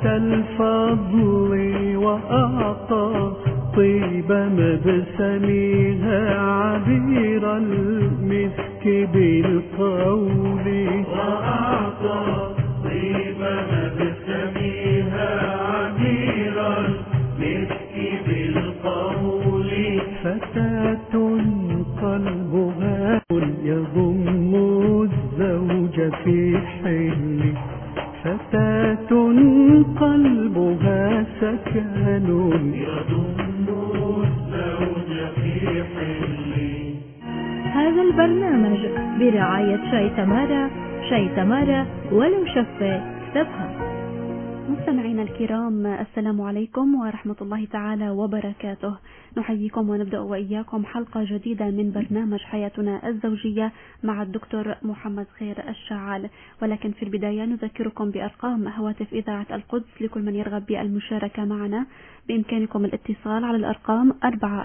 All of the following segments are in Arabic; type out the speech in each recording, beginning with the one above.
أتى الفضل وأعطى طيب مبسمها عبير المسك بالقول، وأعطى طيب مبسمها عبير المسك بالقول. فتاة قلبها يضم الزوج في حل، فتاة قلبها سكن يضم الزوج في حل. هذا البرنامج برعاية شاي تمارا، شاي تمارا ولو شفة تفهم. مستمعينا الكرام، السلام عليكم ورحمة الله تعالى وبركاته. نحييكم ونبدأ وإياكم حلقة جديدة من برنامج حياتنا الزوجية مع الدكتور محمد خير الشعال. ولكن في البداية نذكركم بأرقام هواتف إذاعة القدس لكل من يرغب بالمشاركة معنا. بإمكانكم الاتصال على الأرقام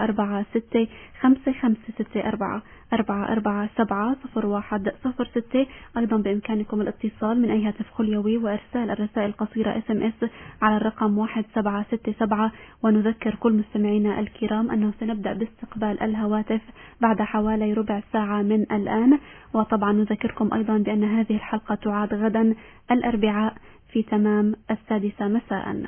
446-5564 447-0106. أيضا بإمكانكم الاتصال من أي هاتف خليوي وإرسال الرسائل القصيرة SMS على الرقم 1767. ونذكر كل مستمعينا الكرام أنه سنبدأ باستقبال الهواتف بعد حوالي ربع ساعة من الآن. وطبعا نذكركم أيضا بأن هذه الحلقة تعاد غدا الأربعاء في تمام 6 مساء.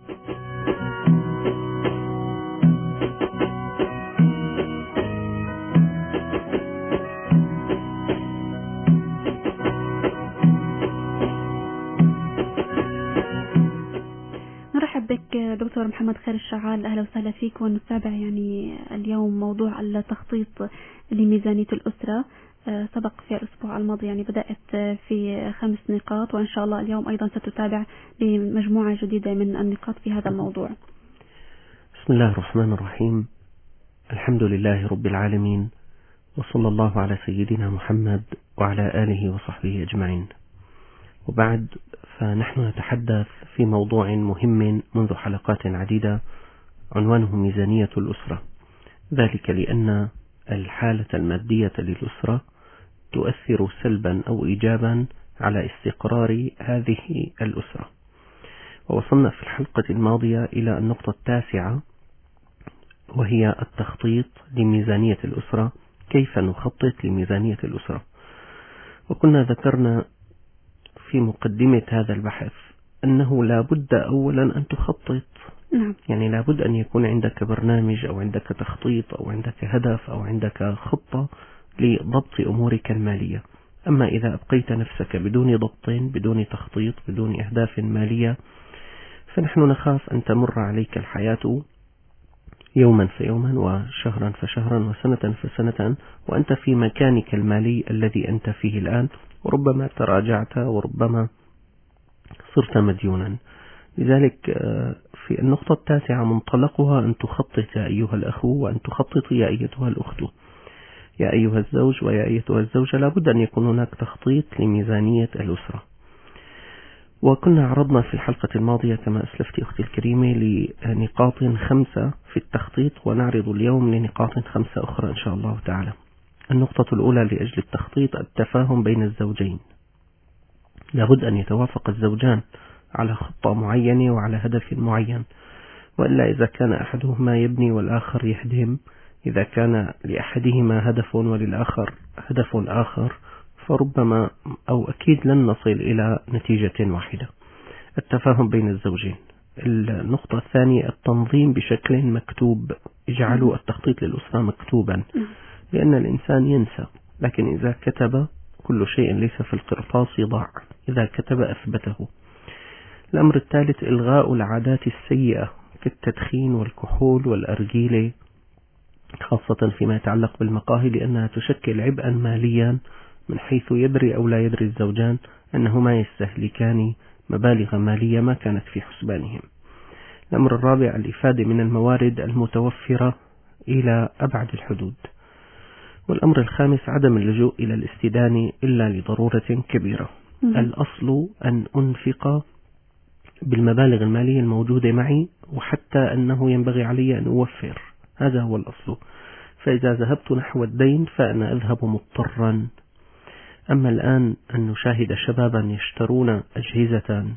نرحب بك دكتور محمد خير الشعال، أهلا وسهلا فيك. ونتابع اليوم موضوع التخطيط لميزانية الأسرة. سبق في الأسبوع الماضي بدأت في 5 نقاط، وإن شاء الله اليوم أيضا ستتابع بمجموعة جديدة من النقاط في هذا الموضوع. بسم الله الرحمن الرحيم. الحمد لله رب العالمين، وصلى الله على سيدنا محمد وعلى آله وصحبه أجمعين. وبعد، فنحن نتحدث في موضوع مهم منذ حلقات عديدة عنوانه ميزانية الأسرة، ذلك لأن الحالة المادية للأسرة تؤثر سلبا أو إيجابا على استقرار هذه الأسرة. ووصلنا في الحلقة الماضية إلى النقطة 9، وهي التخطيط لميزانية الأسرة. كيف نخطط لميزانية الأسرة؟ وكنا ذكرنا في مقدمة هذا البحث أنه لا بد أولا أن تخطط. يعني لا بد أن يكون عندك برنامج أو عندك تخطيط أو عندك هدف أو عندك خطة لضبط أمورك المالية. أما إذا أبقيت نفسك بدون ضبط، بدون تخطيط، بدون أهداف مالية، فنحن نخاف أن تمر عليك الحياة يوما فيوما وشهرا فشهرا وسنة فسنة وأنت في مكانك المالي الذي أنت فيه الآن، وربما تراجعت وربما صرت مديونا. لذلك في النقطة 9 منطلقها أن تخطط يا أيها الأخو، وأن تخطط يا أيتها الأخت، يا أيها الزوج ويا أيتها الزوجة. لابد أن يكون هناك تخطيط لميزانية الأسرة. وكنا عرضنا في الحلقة الماضية كما أسلفت أختي الكريمة لنقاط 5 في التخطيط، ونعرض اليوم لنقاط 5 أخرى إن شاء الله تعالى. النقطة الأولى لأجل التخطيط التفاهم بين الزوجين. لابد أن يتوافق الزوجان على خطة معينة وعلى هدف معين، وإلا إذا كان أحدهما يبني والآخر يهدم، إذا كان لأحدهما هدف وللآخر هدف آخر، فربما أو أكيد لن نصل إلى نتيجة واحدة. التفاهم بين الزوجين. النقطة الثانية التنظيم بشكل مكتوب. اجعلوا التخطيط للأسرة مكتوبا، لأن الإنسان ينسى، لكن إذا كتب كل شيء ليس في القرطاس ضاع، إذا كتب أثبته. الأمر الثالث إلغاء العادات السيئة كالتدخين والكحول والأرجيلة، خاصة فيما يتعلق بالمقاهي، لأنها تشكل عبئا ماليا من حيث يدري أو لا يدري الزوجان أنهما يستهلكان مبالغ مالية ما كانت في حسبانهم. الأمر الرابع الإفادة من الموارد المتوفرة إلى أبعد الحدود. والأمر الخامس عدم اللجوء إلى الاستدانة إلا لضرورة كبيرة. الأصل أن أنفق بالمبالغ المالية الموجودة معي، وحتى أنه ينبغي علي أن أوفر، هذا هو الأصل. فإذا ذهبت نحو الدين فأنا أذهب مضطرا. أما الآن أن نشاهد شبابا يشترون أجهزة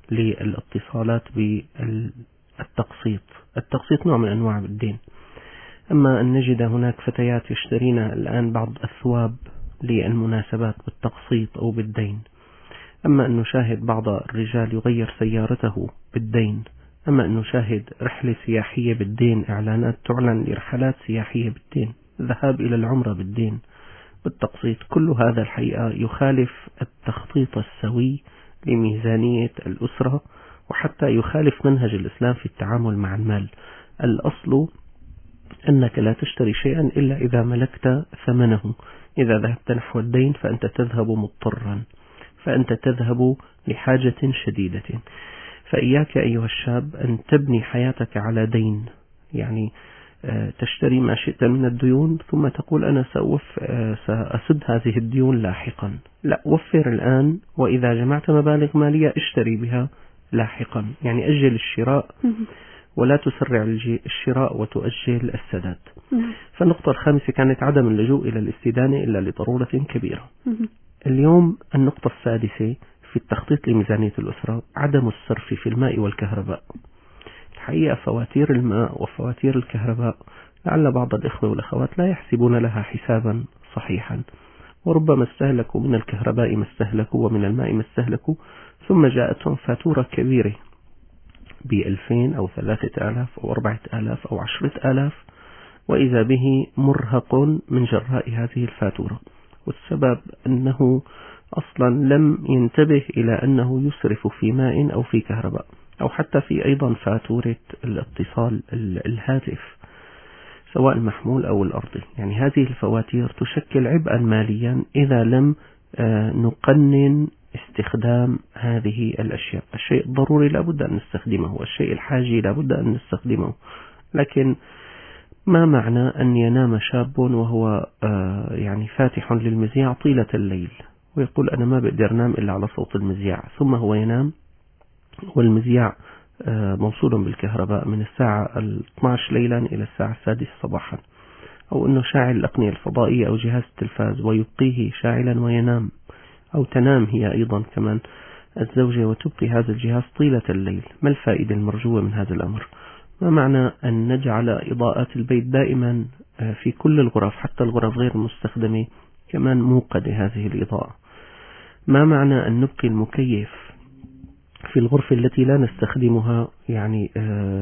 للاتصالات بالتقسيط. التقسيط نوع من أنواع الدين. أما أن نجد هناك فتيات يشترين الآن بعض الثواب للمناسبات بالتقسيط أو بالدين، أما أن نشاهد بعض الرجال يغير سيارته بالدين، أما أن نشاهد رحلة سياحية بالدين، إعلانات تعلن لرحلات سياحية بالدين، ذهاب إلى العمرة بالدين بالتقسيط. كل هذا الحقيقة يخالف التخطيط السوي لميزانية الأسرة، وحتى يخالف منهج الإسلام في التعامل مع المال. الأصل أنك لا تشتري شيئا إلا إذا ملكت ثمنه. إذا ذهبت نحو الدين فأنت تذهب مضطرا، فأنت تذهب لحاجة شديدة. فإياك أيها الشاب أن تبني حياتك على دين، يعني تشتري ما شئت من الديون ثم تقول أنا سأسد هذه الديون لاحقا. لا، وفر الآن، وإذا جمعت مبالغ مالية اشتري بها لاحقا. يعني أجل الشراء ولا تسرع الشراء وتؤجل السداد. فالنقطة الخامسة كانت عدم اللجوء إلى الاستدانة إلا لضرورة كبيرة. اليوم النقطة السادسة في التخطيط لميزانية الأسرة عدم الصرف في الماء والكهرباء. الحقيقة فواتير الماء وفواتير الكهرباء لعل بعض الإخوة والأخوات لا يحسبون لها حسابا صحيحا، وربما استهلكوا من الكهرباء ما استهلكوا ومن الماء ما استهلكوا، ثم جاءتهم فاتورة كبيرة ب2000 أو 3000 أو 4000 أو 10000، وإذا به مرهق من جراء هذه الفاتورة. والسبب أنه أصلا لم ينتبه إلى أنه يسرف في ماء أو في كهرباء، أو حتى في أيضا فاتورة الاتصال الهاتف سواء المحمول أو الأرضي. يعني هذه الفواتير تشكل عبئا ماليا إذا لم نقنن استخدام هذه الأشياء. الشيء الضروري لابد أن نستخدمه، والشيء الحاجي لابد أن نستخدمه. لكن ما معنى أن ينام شاب وهو يعني فاتح للمذياع طيلة الليل ويقول أنا ما بقدر أنام إلا على صوت المذياع، ثم هو ينام والمذياع موصول بالكهرباء من الساعة 12 ليلا إلى الساعة 6 صباحا، أو أنه شاعل الأقنية الفضائية أو جهاز التلفاز ويبقيه شاعلا وينام، أو تنام هي أيضا كمان الزوجة وتبقي هذا الجهاز طيلة الليل. ما الفائدة المرجوة من هذا الأمر؟ ما معنى أن نجعل إضاءات البيت دائما في كل الغرف حتى الغرف غير المستخدمة كمان موقدة هذه الإضاءة؟ ما معنى أن نبقي المكيف في الغرفة التي لا نستخدمها يعني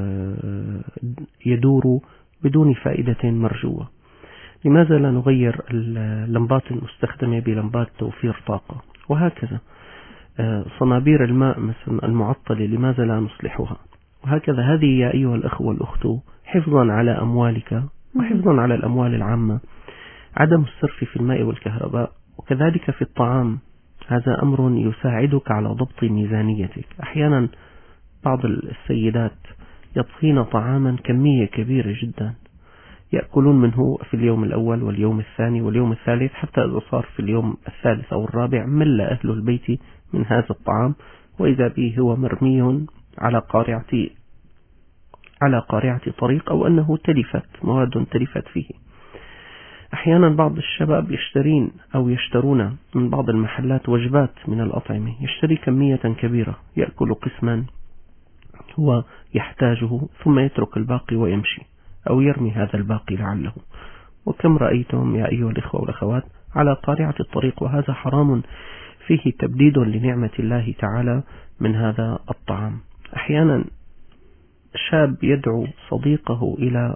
يدور بدون فائدة مرجوة؟ لماذا لا نغير اللمبات المستخدمة بلمبات توفير طاقة؟ وهكذا صنابير الماء مثلا المعطلة لماذا لا نصلحها؟ وهكذا. هذه يا أيها الأخوة والأخت حفظا على أموالك وحفظا على الأموال العامة، عدم الصرف في الماء والكهرباء، وكذلك في الطعام. هذا أمر يساعدك على ضبط ميزانيتك. أحيانا بعض السيدات يطهين طعاما كمية كبيرة جدا، يأكلون منه في اليوم الأول واليوم الثاني واليوم الثالث، حتى إذا صار في اليوم الثالث أو الرابع مل أهل البيت من هذا الطعام، وإذا به هو مرمي على قارعة طريق، أو أنه مواد تلفت فيه. أحيانا بعض الشباب يشترون من بعض المحلات وجبات من الأطعمة، يشتري كمية كبيرة، يأكل قسما هو يحتاجه ثم يترك الباقي ويمشي، أو يرمي هذا الباقي لعله. وكم رأيتم يا أيها الإخوة والأخوات على قارعة الطريق، وهذا حرام فيه تبديد لنعمة الله تعالى من هذا الطعام. أحيانا شاب يدعو صديقه إلى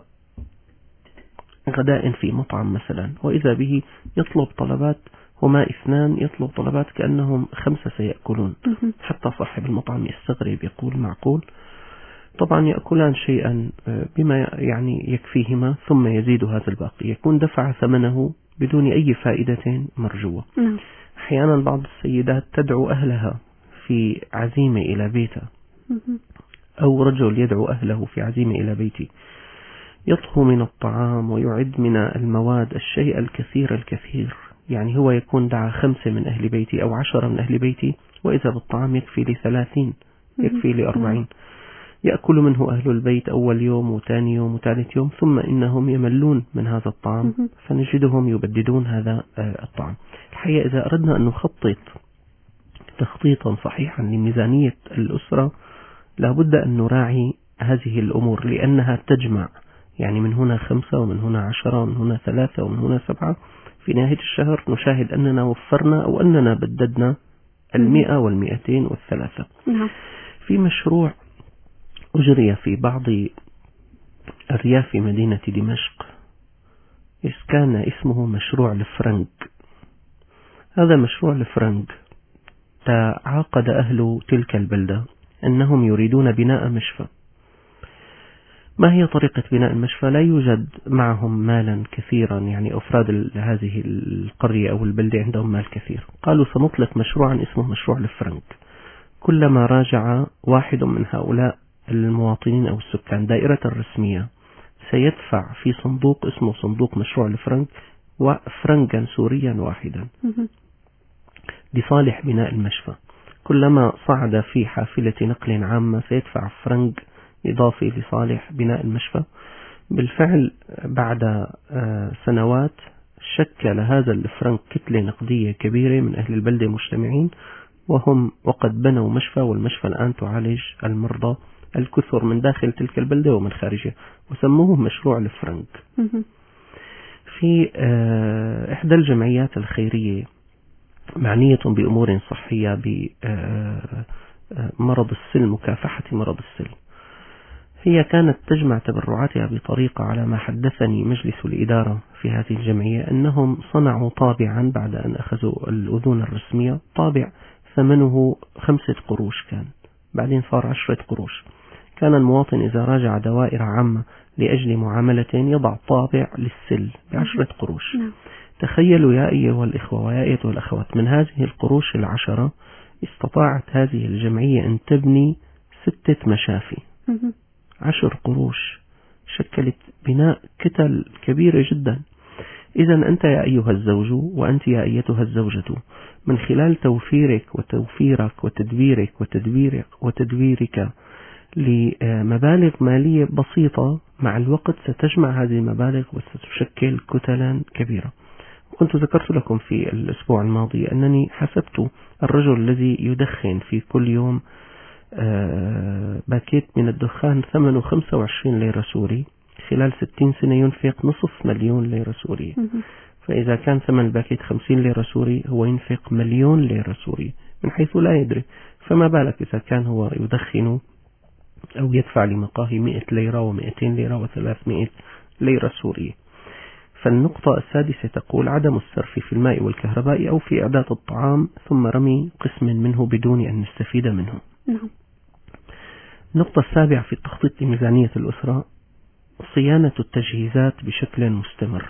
غداء في مطعم مثلا، وإذا به يطلب طلبات، هما اثنان يطلب طلبات كأنهم 5 سيأكلون، حتى صاحب المطعم يستغرب يقول معقول؟ طبعا يأكلان شيئا بما يعني يكفيهما ثم يزيد هذا الباقي، يكون دفع ثمنه بدون أي فائدة مرجوة. أحيانا بعض السيدات تدعو أهلها في عزيمة إلى بيتها، أو رجل يدعو أهله في عزيمة إلى بيته، يطهو من الطعام ويعد من المواد الشيء الكثير. يعني هو يكون دعا 5 من أهل بيتي أو 10 من أهل بيتي، وإذا بالطعام يكفي ل30 يكفي ل40، يأكل منه أهل البيت أول يوم وثاني يوم وثالث يوم، ثم إنهم يملون من هذا الطعام فنجدهم يبددون هذا الطعام. الحقيقة إذا أردنا أن نخطط تخطيطا صحيحا لميزانية الأسرة لابد أن نراعي هذه الأمور، لأنها تجمع، يعني من هنا 5 ومن هنا 10 ومن هنا 3 ومن هنا 7. في نهاية الشهر نشاهد أننا وفرنا أو أننا بددنا 100 و200 و3. في مشروع أجري في بعض أرياف مدينة دمشق كان اسمه مشروع الفرنك. هذا مشروع الفرنك تعاقد أهل تلك البلدة أنهم يريدون بناء مشفى. ما هي طريقة بناء المشفى؟ لا يوجد معهم مالا كثيرا، يعني أفراد هذه القرية أو البلدة عندهم مال كثير. قالوا سنطلق مشروعا اسمه مشروع الفرنك. كلما راجع واحد من هؤلاء المواطنين أو السكان دائرة الرسمية سيدفع في صندوق اسمه صندوق مشروع الفرنك وفرنكا سوريا واحدا لصالح بناء المشفى. كلما صعد في حافلة نقل عامة سيدفع فرنك إضافي لصالح بناء المشفى. بالفعل بعد سنوات شكل هذا الفرنك كتلة نقدية كبيرة من أهل البلدة مجتمعين، وقد بنوا مشفى، والمشفى الآن تعالج المرضى الكثر من داخل تلك البلدة ومن خارجها، وسموه مشروع الفرنك. في إحدى الجمعيات الخيرية معنية بأمور صحية بمرض السل، مكافحة مرض السل، هي كانت تجمع تبرعاتها بطريقة على ما حدثني مجلس الإدارة في هذه الجمعية أنهم صنعوا طابعا بعد أن أخذوا الأذون الرسمية، طابع ثمنه 5 قروش كان، بعدين صار 10 قروش. كان المواطن إذا راجع دوائر عامة لأجل معاملة يضع طابع للسل ب10 قروش. تخيلوا يا أيها الإخوة ويا أيها الأخوات، من هذه القروش 10 استطاعت هذه الجمعية أن تبني 6 مشافي. 10 قروش شكلت بناء كتل كبيرة جدا. إذا أنت يا أيها الزوج وأنت يا أيتها الزوجة، من خلال توفيرك وتوفيرك وتدبيرك لمبالغ مالية بسيطة، مع الوقت ستجمع هذه المبالغ وستشكل كتلا كبيرة. كنت ذكرت لكم في الأسبوع الماضي أنني حسبت الرجل الذي يدخن في كل يوم باكيت من الدخان ثمنه 25 ليرة سوري، خلال 60 سنة ينفق 500,000 ليرة سورية. فإذا كان ثمن الباكيت 50 ليرة سوري هو ينفق 1,000,000 ليرة سوري من حيث لا يدري. فما بالك إذا كان هو يدخن أو يدفع لمقاهي 100 ليرة و200 ليرة و300 ليرة سورية. فالنقطة السادسة تقول عدم السرف في الماء والكهرباء أو في إعداد الطعام ثم رمي قسم منه بدون أن نستفيد منه. النقطة السابعة في التخطيط لميزانية الأسرة صيانة التجهيزات بشكل مستمر.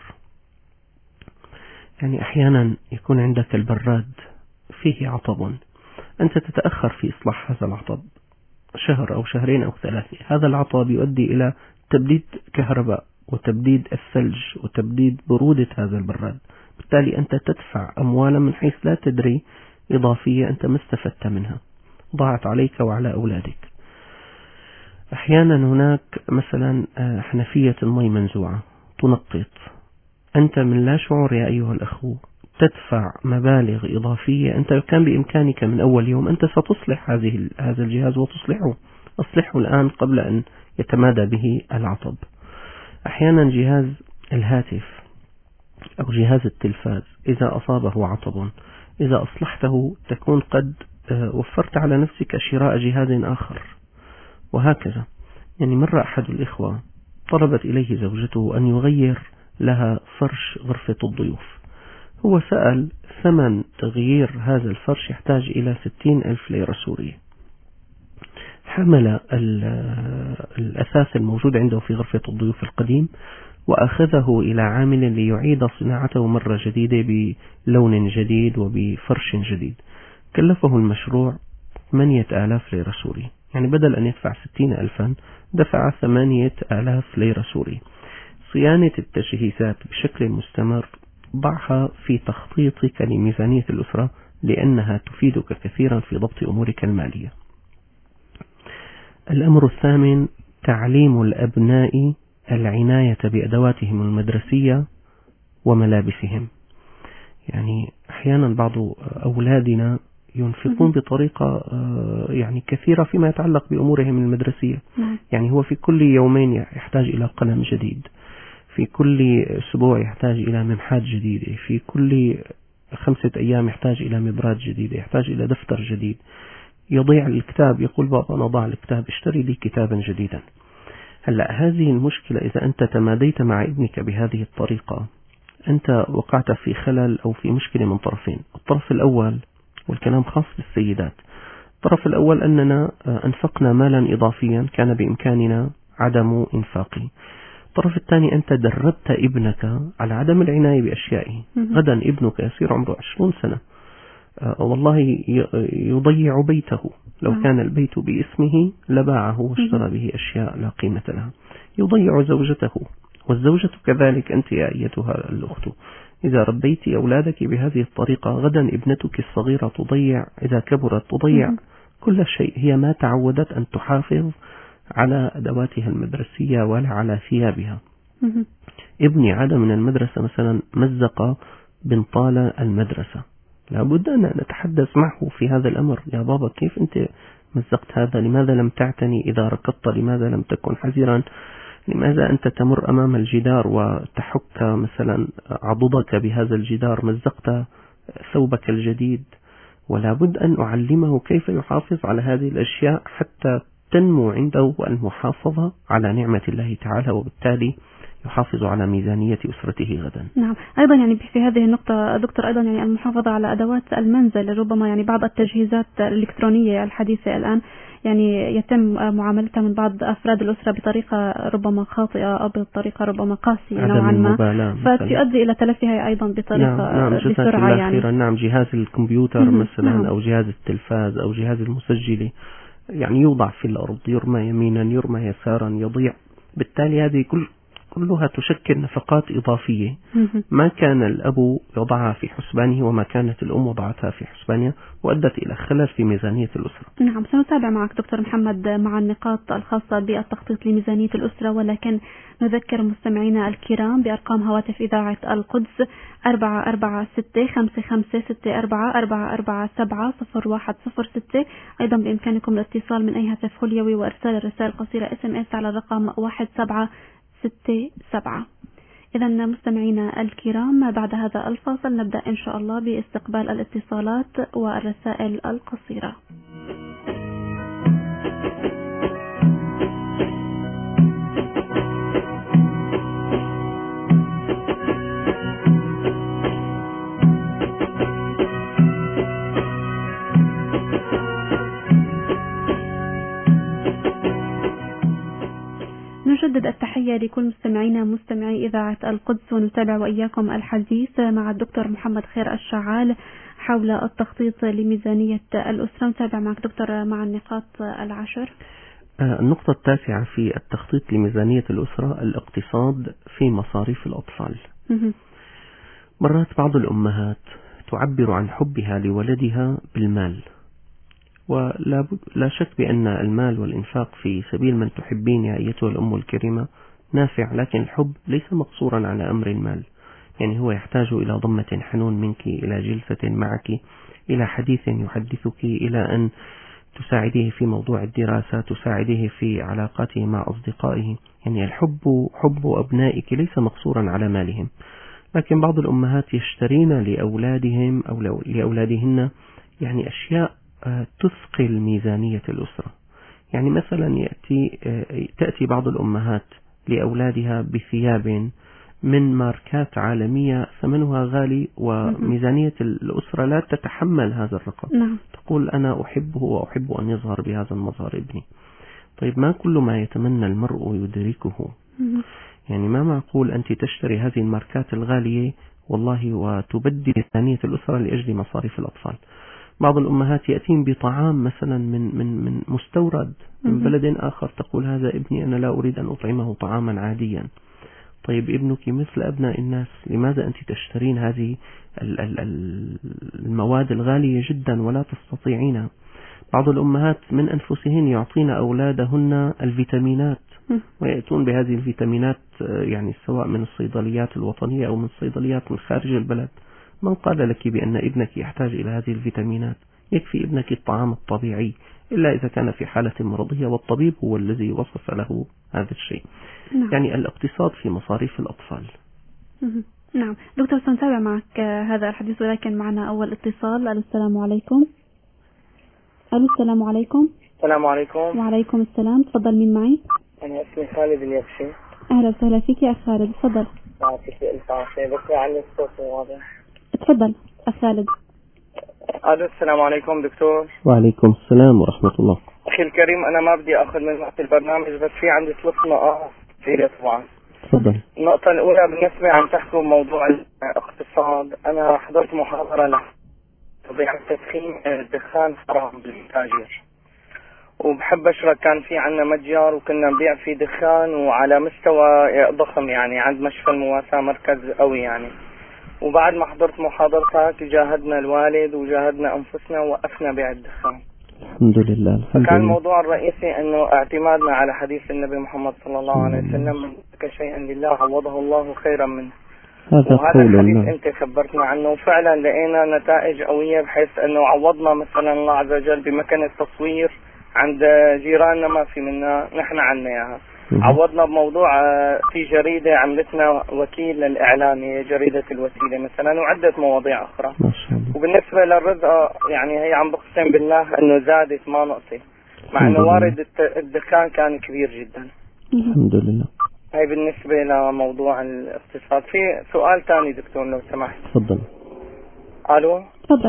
يعني أحيانا يكون عندك البراد فيه عطب، أنت تتأخر في إصلاح هذا العطب شهر أو شهرين أو 3، هذا العطب يؤدي إلى تبديد كهرباء وتبديد الثلج وتبديد برودة هذا البراد. بالتالي أنت تدفع أموالا من حيث لا تدري إضافية أنت ما استفدت منها، ضاعت عليك وعلى أولادك. أحيانا هناك مثلا حنفية المي منزوعة تنقط، أنت من لا شعور يا أيها الأخو تدفع مبالغ إضافية. أنت كان بإمكانك من أول يوم أنت ستصلح هذا الجهاز وتصلحه، أصلحه الآن قبل أن يتمادى به العطب. أحيانا جهاز الهاتف أو جهاز التلفاز إذا أصابه عطب، إذا أصلحته تكون قد وفرت على نفسك شراء جهاز آخر، وهكذا. يعني مرة أحد الإخوة طلبت إليه زوجته أن يغير لها فرش غرفة الضيوف. هو سأل ثمن تغيير هذا الفرش يحتاج إلى 60,000 ليرة سورية. حمل الأثاث الموجود عنده في غرفة الضيوف القديم وأخذه إلى عامل ليعيد صناعته مرة جديدة بلون جديد وبفرش جديد. كلفه المشروع 8,000 ليرة سوري، يعني بدل أن يدفع 60,000 دفع 8,000 ليرة سوري. صيانة التجهيزات بشكل مستمر ضعها في تخطيطك لميزانية الأسرة، لأنها تفيدك كثيرا في ضبط أمورك المالية. الأمر الثامن تعليم الأبناء العناية بأدواتهم المدرسية وملابسهم. يعني أحيانا بعض أولادنا ينفقون بطريقة يعني كثيرة فيما يتعلق بأمورهم المدرسية. يعني هو في كل يومين يحتاج إلى قلم جديد، في كل أسبوع يحتاج إلى ممحات جديدة، في كل 5 أيام يحتاج إلى مبرات جديدة، يحتاج إلى دفتر جديد. يضيع الكتاب، يقول بابا أنا ضاع الكتاب، اشتري لي كتابا جديدا. هلأ هذه المشكلة إذا أنت تماديت مع ابنك بهذه الطريقة أنت وقعت في خلل أو في مشكلة من طرفين. الطرف الأول، والكلام خاص بالسيدات، الطرف الأول أننا أنفقنا مالا إضافيا كان بإمكاننا عدم إنفاقه. الطرف الثاني أنت دربت ابنك على عدم العناية بأشيائه. غدا ابنك يصير عمره 20 سنة والله يضيع بيته. لو كان البيت باسمه لباعه واشترى به أشياء لا قيمة لها. يضيع زوجته، والزوجة كذلك. أنت يا أيتها الأخت إذا ربيت أولادك بهذه الطريقة غدا ابنتك الصغيرة تضيع، إذا كبرت تضيع كل شيء. هي ما تعودت أن تحافظ على أدواتها المدرسية ولا على ثيابها. ابني عاد من المدرسة مثلا مزق بنطال المدرسة، لابد أن نتحدث معه في هذا الأمر. يا بابا كيف أنت مزقت هذا؟ لماذا لم تعتني إذا ركضت؟ لماذا لم تكن حذرا؟ لماذا أنت تمر أمام الجدار وتحك مثلا عضدك بهذا الجدار؟ مزقت ثوبك الجديد. ولا بد أن أعلمه كيف يحافظ على هذه الأشياء حتى تنمو عنده المحافظة على نعمة الله تعالى، وبالتالي يحافظ على ميزانية أسرته غدا. نعم. أيضا يعني في هذه النقطة دكتور أيضا يعني المحافظة على أدوات المنزل، ربما يعني بعض التجهيزات الإلكترونية الحديثة الآن يعني يتم معاملتها من بعض أفراد الأسرة بطريقة ربما خاطئة أو بطريقة ربما قاسية نوعا ما، فتؤدي إلى تلفها أيضا بطريقة بسرعة. يعني نعم جهاز الكمبيوتر مثلا أو جهاز التلفاز أو جهاز المسجلة يعني يوضع في الأرض، يرمى يمينا يرمى يسارا، يضيع. بالتالي هذه كلها تشكل نفقات إضافية ما كان الأب يضعها في حسبانه وما كانت الأم وضعتها في حسبانها، وأدت إلى خلل في ميزانية الأسرة. نعم، سنتابع معك دكتور محمد مع النقاط الخاصة بالتخطيط لميزانية الأسرة، ولكن نذكر مستمعينا الكرام بأرقام هواتف إذاعة القدس 446-5564-4447-0106. أيضا بإمكانكم الاتصال من أي هاتف خليوي وإرسال الرسائل القصيرة SMS على الرقم 1767. إذا مستمعينا الكرام بعد هذا الفاصل نبدأ إن شاء الله باستقبال الاتصالات والرسائل القصيرة. نجدد التحية لكل مستمعينا مستمعي إذاعة القدس، ونتابع وإياكم الحديث مع الدكتور محمد خير الشعال حول التخطيط لميزانية الأسرة. نتابع معك دكتور مع النقاط 10. النقطة 9 في التخطيط لميزانية الأسرة الاقتصاد في مصاريف الأطفال. مرات بعض الأمهات تعبر عن حبها لولدها بالمال، ولا شك بأن المال والإنفاق في سبيل من تحبين يا أيتها الأم الكريمة نافع، لكن الحب ليس مقصورا على أمر المال. يعني هو يحتاج إلى ضمة حنون منك، إلى جلسة معك، إلى حديث يحدثك، إلى أن تساعديه في موضوع الدراسة، تساعديه في علاقاته مع أصدقائه. يعني الحب حب أبنائك ليس مقصورا على مالهم. لكن بعض الأمهات يشترين لأولادهم أو لأولادهن يعني أشياء تثقل ميزانية الأسرة. يعني مثلا تأتي بعض الأمهات لأولادها بثياب من ماركات عالمية ثمنها غالي، وميزانية الأسرة لا تتحمل هذا الرقم. تقول أنا أحبه وأحب أن يظهر بهذا المظهر ابني. طيب ما كل ما يتمنى المرء يدركه. يعني ما معقول أنت تشتري هذه الماركات الغالية والله وتبدل ميزانية الأسرة لأجل مصاريف الأطفال. بعض الأمهات يأتين بطعام مثلا من مستورد من بلد آخر، تقول هذا ابني أنا لا أريد أن أطعمه طعاما عاديا. طيب ابنك مثل أبناء الناس، لماذا أنت تشترين هذه المواد الغالية جدا ولا تستطيعين؟ بعض الأمهات من أنفسهن يعطين أولادهن الفيتامينات، ويأتون بهذه الفيتامينات يعني سواء من الصيدليات الوطنية أو من الصيدليات من خارج البلد. من قال لك بأن ابنك يحتاج إلى هذه الفيتامينات؟ يكفي ابنك الطعام الطبيعي، إلا إذا كان في حالة مرضية، والطبيب هو الذي وصف له هذا الشيء. نعم. يعني الاقتصاد في مصاريف الأطفال. نعم دكتور، سنتابع معك هذا الحديث، ولكن معنا أول اتصال. السلام عليكم. السلام عليكم. السلام عليكم. وعليكم السلام. تفضل، مين معي؟ أنا اسمي خالد اليبشي. أهلا وسهلا فيك يا أخ خالد، تفضل. يعطيك ألف عافية، بس على الصوت واضح. تفضل أخ خالد. ألو، السلام عليكم دكتور. وعليكم السلام ورحمة الله. أخي الكريم، أنا ما بدي أخذ من وقت البرنامج، بس في عندي 3 نقاط كثيرة طبعا. تفضل. النقطة الأولى بالنسبة عم تحكوا موضوع الاقتصاد، أنا حضرت محاضرة طبيعة تدخين الدخان حرام بالتاجر، وبحب أشرك. كان في عنا متجر وكنا نبيع فيه دخان، وعلى مستوى ضخم يعني، عند مشفى المواساة مركز قوي يعني. وبعد ما حضرت محاضرتك جاهدنا الوالد وجاهدنا أنفسنا ووقفنا بيع الدخان. الحمد لله. الحمد كان لله. الموضوع الرئيسي أنه اعتمادنا على حديث النبي محمد صلى الله عليه وسلم: من ترك شيئا لله عوضه الله خيرا منه. هذا وهذا الحديث نعم. أنت خبرتنا عنه، وفعلا لقينا نتائج قوية، بحيث أنه عوضنا مثلا الله عز وجل بمكان التصوير عند جيراننا ما في منا، نحن عنا إياها. عوضنا بموضوع في جريدة عملتنا وكيل للإعلامي، جريدة الوسيلة مثلا، وعدة مواضيع أخرى. ما شاء الله. وبالنسبة للرزقة يعني هي عم بقسم بالله أنه زادت ما نقصت، مع أنه وارد الدخان كان كبير جدا. الحمد لله. هاي بالنسبة لموضوع الاقتصاد. في سؤال ثاني دكتور لو سمحت. تفضل. ألو.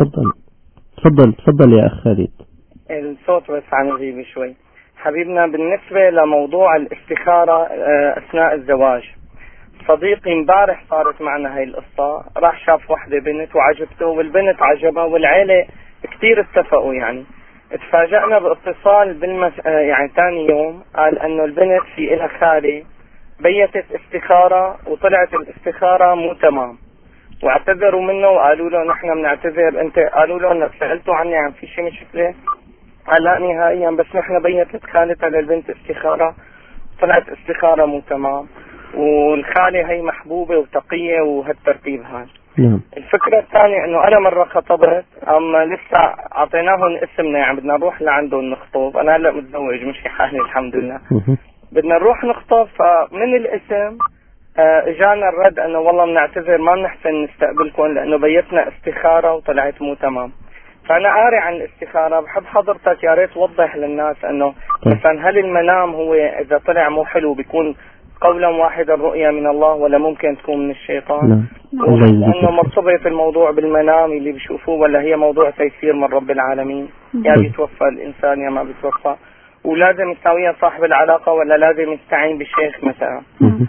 تفضل يا أخ خالد. الصوت بس عم يغيب شوي. حبيبنا، بالنسبة لموضوع الاستخارة أثناء الزواج، صديقي امبارح صارت معنا هاي القصة. راح شاف وحدة بنت وعجبته، والبنت عجبها، والعيلة كتير اتفقوا يعني. اتفاجأنا باتصال يعني ثاني يوم قال انه البنت في إلها خالي بيتت استخارة، وطلعت الاستخارة مو تمام، واعتذروا منه وقالوا له نحن بنعتذر. انت قالوا له انك سألتوا عني عن في شيء مشكلة؟ قال لا نهائيا، بس نحن بيتت خالتها للبنت استخارة، طلعت استخارة مو تمام، والخالة هي محبوبة وتقية وهالترتيب هاي. نعم. الفكرة الثانية انه انا مرة خطبت، اما لسه اعطيناهم اسمنا، يعني بدنا نروح لعندهم نخطب. انا هلا متزوج مشي حالي الحمد لله. بدنا نروح نخطب، فمن الاسم اجانا الرد انه والله بنعتذر ما بنحسن نستقبلكم لانه بيتنا استخارة وطلعت مو تمام. فانا قاري عن الاستخارة، بحب حضرتك يا ريت توضح للناس انه مثلا هل المنام هو اذا طلع مو حلو بيكون قولا واحدا رؤيا من الله، ولا ممكن تكون من الشيطان؟ نعم. لأنه مرتبط الموضوع بالمنام اللي بيشوفوه، ولا هي موضوع تيسير من رب العالمين؟ يا بيتوفى الإنسان يا ما بيتوفى، ولازم يساويها صاحب العلاقة ولا لازم يستعين بالشيخ مثلا؟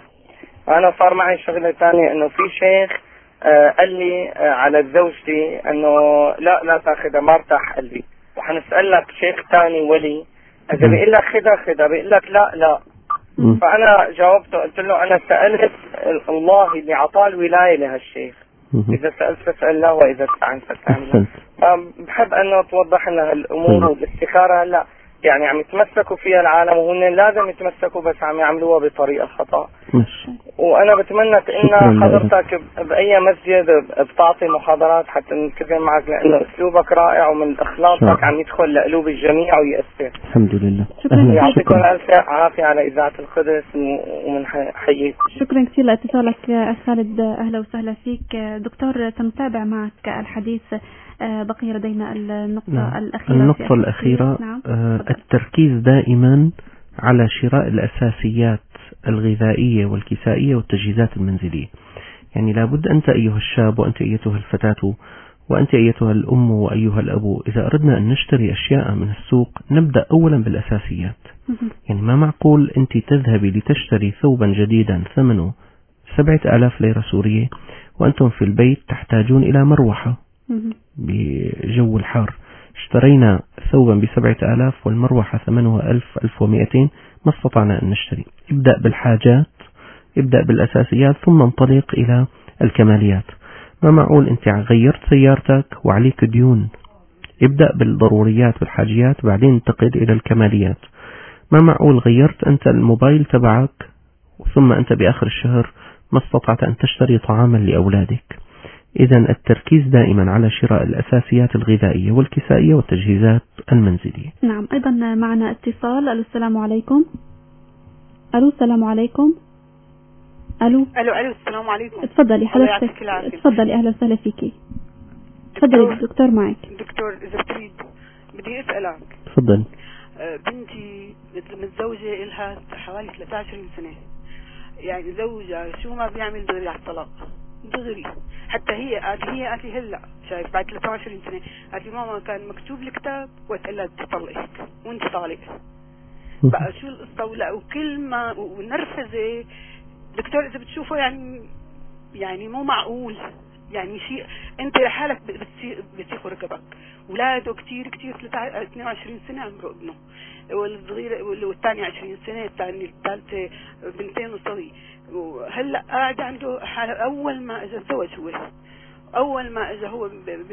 أنا صار معي شغلة ثانية، إنه في شيخ قال لي على زوجتي إنه لا تاخذها ما ارتاح قلبي، وحنسألك شيخ ثاني ولي إذا بيقول لك خذها بيقول لك لا. فأنا جاوبته قلت له أنا سألت الله اللي عطاه الولاية لهالشيخ، إذا سألت فاسأل الله وإذا استعنت فاستعن الله. بحب أنه توضح لنا الأمور. والاستخارة هلا يعني عم يتمسكوا فيها العالم، وهن لازم يتمسكوا، بس عم يعملوها بطريقة خطأ. وأنا بتمنى إن حضرتك بأي مسجد بتعطي محاضرات حتى نتكلم معك، لأنه أسلوبك رائع ومن إخلاصك عم يدخل لقلوب الجميع ويأثر. الحمد لله. يعطيكم ألف عافية على إذاعة القدس، ومن حييك. شكرا كثير لاتصالك أخ خالد، أهلا وسهلا فيك. دكتور سنتابع معك الحديث، بقي لدينا النقطة الأخيرة. نعم. التركيز دائما على شراء الأساسيات الغذائية والكسائية والتجهيزات المنزلية. يعني لابد أنت أيها الشاب وأنت أيتها الفتاة وأنت أيتها الأم وأيها الأب، إذا أردنا أن نشتري أشياء من السوق نبدأ أولا بالأساسيات. يعني ما معقول أنت تذهبي لتشتري ثوبا جديدا ثمنه 7000 ليرة سورية وأنتم في البيت تحتاجون إلى مروحة بجو الحار. اشترينا ثوبا ب7000 والمروحة ثمنها 1200، ما استطعنا أن نشتري. ابدأ بالحاجات، ابدأ بالأساسيات، ثم انطلق إلى الكماليات. ما معقول أنت غيرت سيارتك وعليك ديون، ابدأ بالضروريات والحاجيات بعدين انتقل إلى الكماليات. ما معقول غيرت أنت الموبايل تبعك ثم أنت بآخر الشهر ما استطعت أن تشتري طعاما لأولادك. إذا التركيز دائما على شراء الأساسيات الغذائية والكسائية والتجهيزات المنزلية. نعم. أيضا معنا اتصال. السلام عليكم. ألو السلام عليكم. ألو السلام عليكم. تفضلي حضرتك. تفضلي أهلا وسهلا فيكي. تفضلي الدكتور معك. دكتور إذا بتريد بدي أسألك. تفضل. بنتي متزوجة إلها حوالي 23 سنة، يعني زوجها شو ما بيعمل دغري على الطلاق دغري. حتى هي قالت لي هلا شايف بعد 23 سنة قالت لي ماما كان مكتوب الكتاب وقال لها بدي طلقك وانت طالق. بقى شو القصة؟ ولا وكل ما ونرفزة دكتور إذا بتشوفه يعني مو معقول، يعني شيء انت لحالك بتسيق ركبك. ولاده كتير 22 سنة عمره ابنه، والصغير والثاني 20 سنة، الثالثة 2 وصبي. وهلا قاعد عنده حالة. أول ما إجا تزوج هو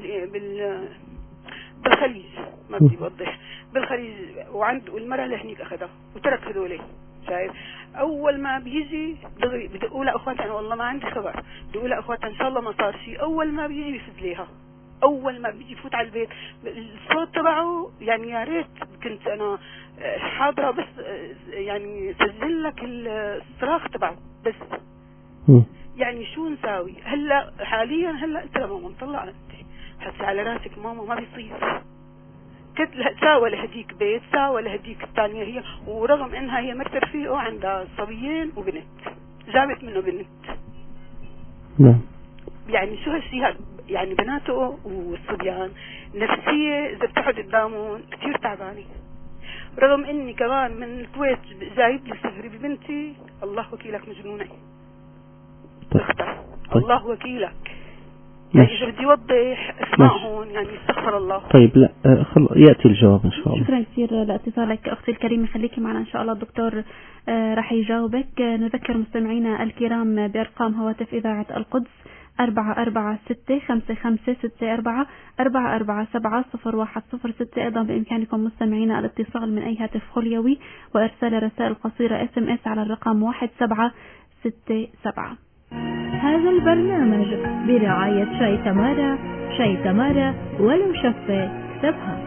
بالخليج، ما بدي أوضح، بالخليج، والمرأة لهنيك أخذها وترك هذولي. شايف؟ أول ما بيجي دغري بدقوا له أخواتها، أنا والله ما عندي خبر، بدقوا له أخواتها إن شاء الله ما صار شيء. أول ما بيجي بيفز ليها، أول ما بيجي يفوت على البيت الصوت تبعه، يعني يا ريت كنت أنا حاضرة بس يعني سجل لك الصراخ تبعه بس. يعني شو نساوي هلا حاليا؟ هلا قلت لها ماما نطلع انت حسي على راسك ماما، ما بيصير. ساوى لهديك بيت، ساوى لهديك الثانية هي، ورغم انها هي مرت رفيقه عندها صبيين وبنت، جابت منه بنت. نعم. يعني شو هالشيء هذا؟ يعني بناته والصبيان نفسية اذا بتقعد قدامهم كثير تعبانة. رغم اني كمان من الكويت جايب لي صهري ببنتي، الله وكيلك مجنونة. الله وكيلك. يعني إذا بدي أوضح اسمع هون، يعني استغفر الله. طيب لا يأتي الجواب إن شاء الله. شكرا كثير لاتصالك أختي الكريمة، خليكي معنا إن شاء الله. الدكتور راح يجاوبك. نذكر مستمعينا الكرام بأرقام هواتف إذاعة القدس 446-5564 447-0106. أيضا بإمكانكم مستمعينا الاتصال من أي هاتف خليوي وإرسال رسائل قصيرة SMS على الرقم 1767. هذا البرنامج برعاية شاي تمارا. شاي تمارا ولو شفة تفهم.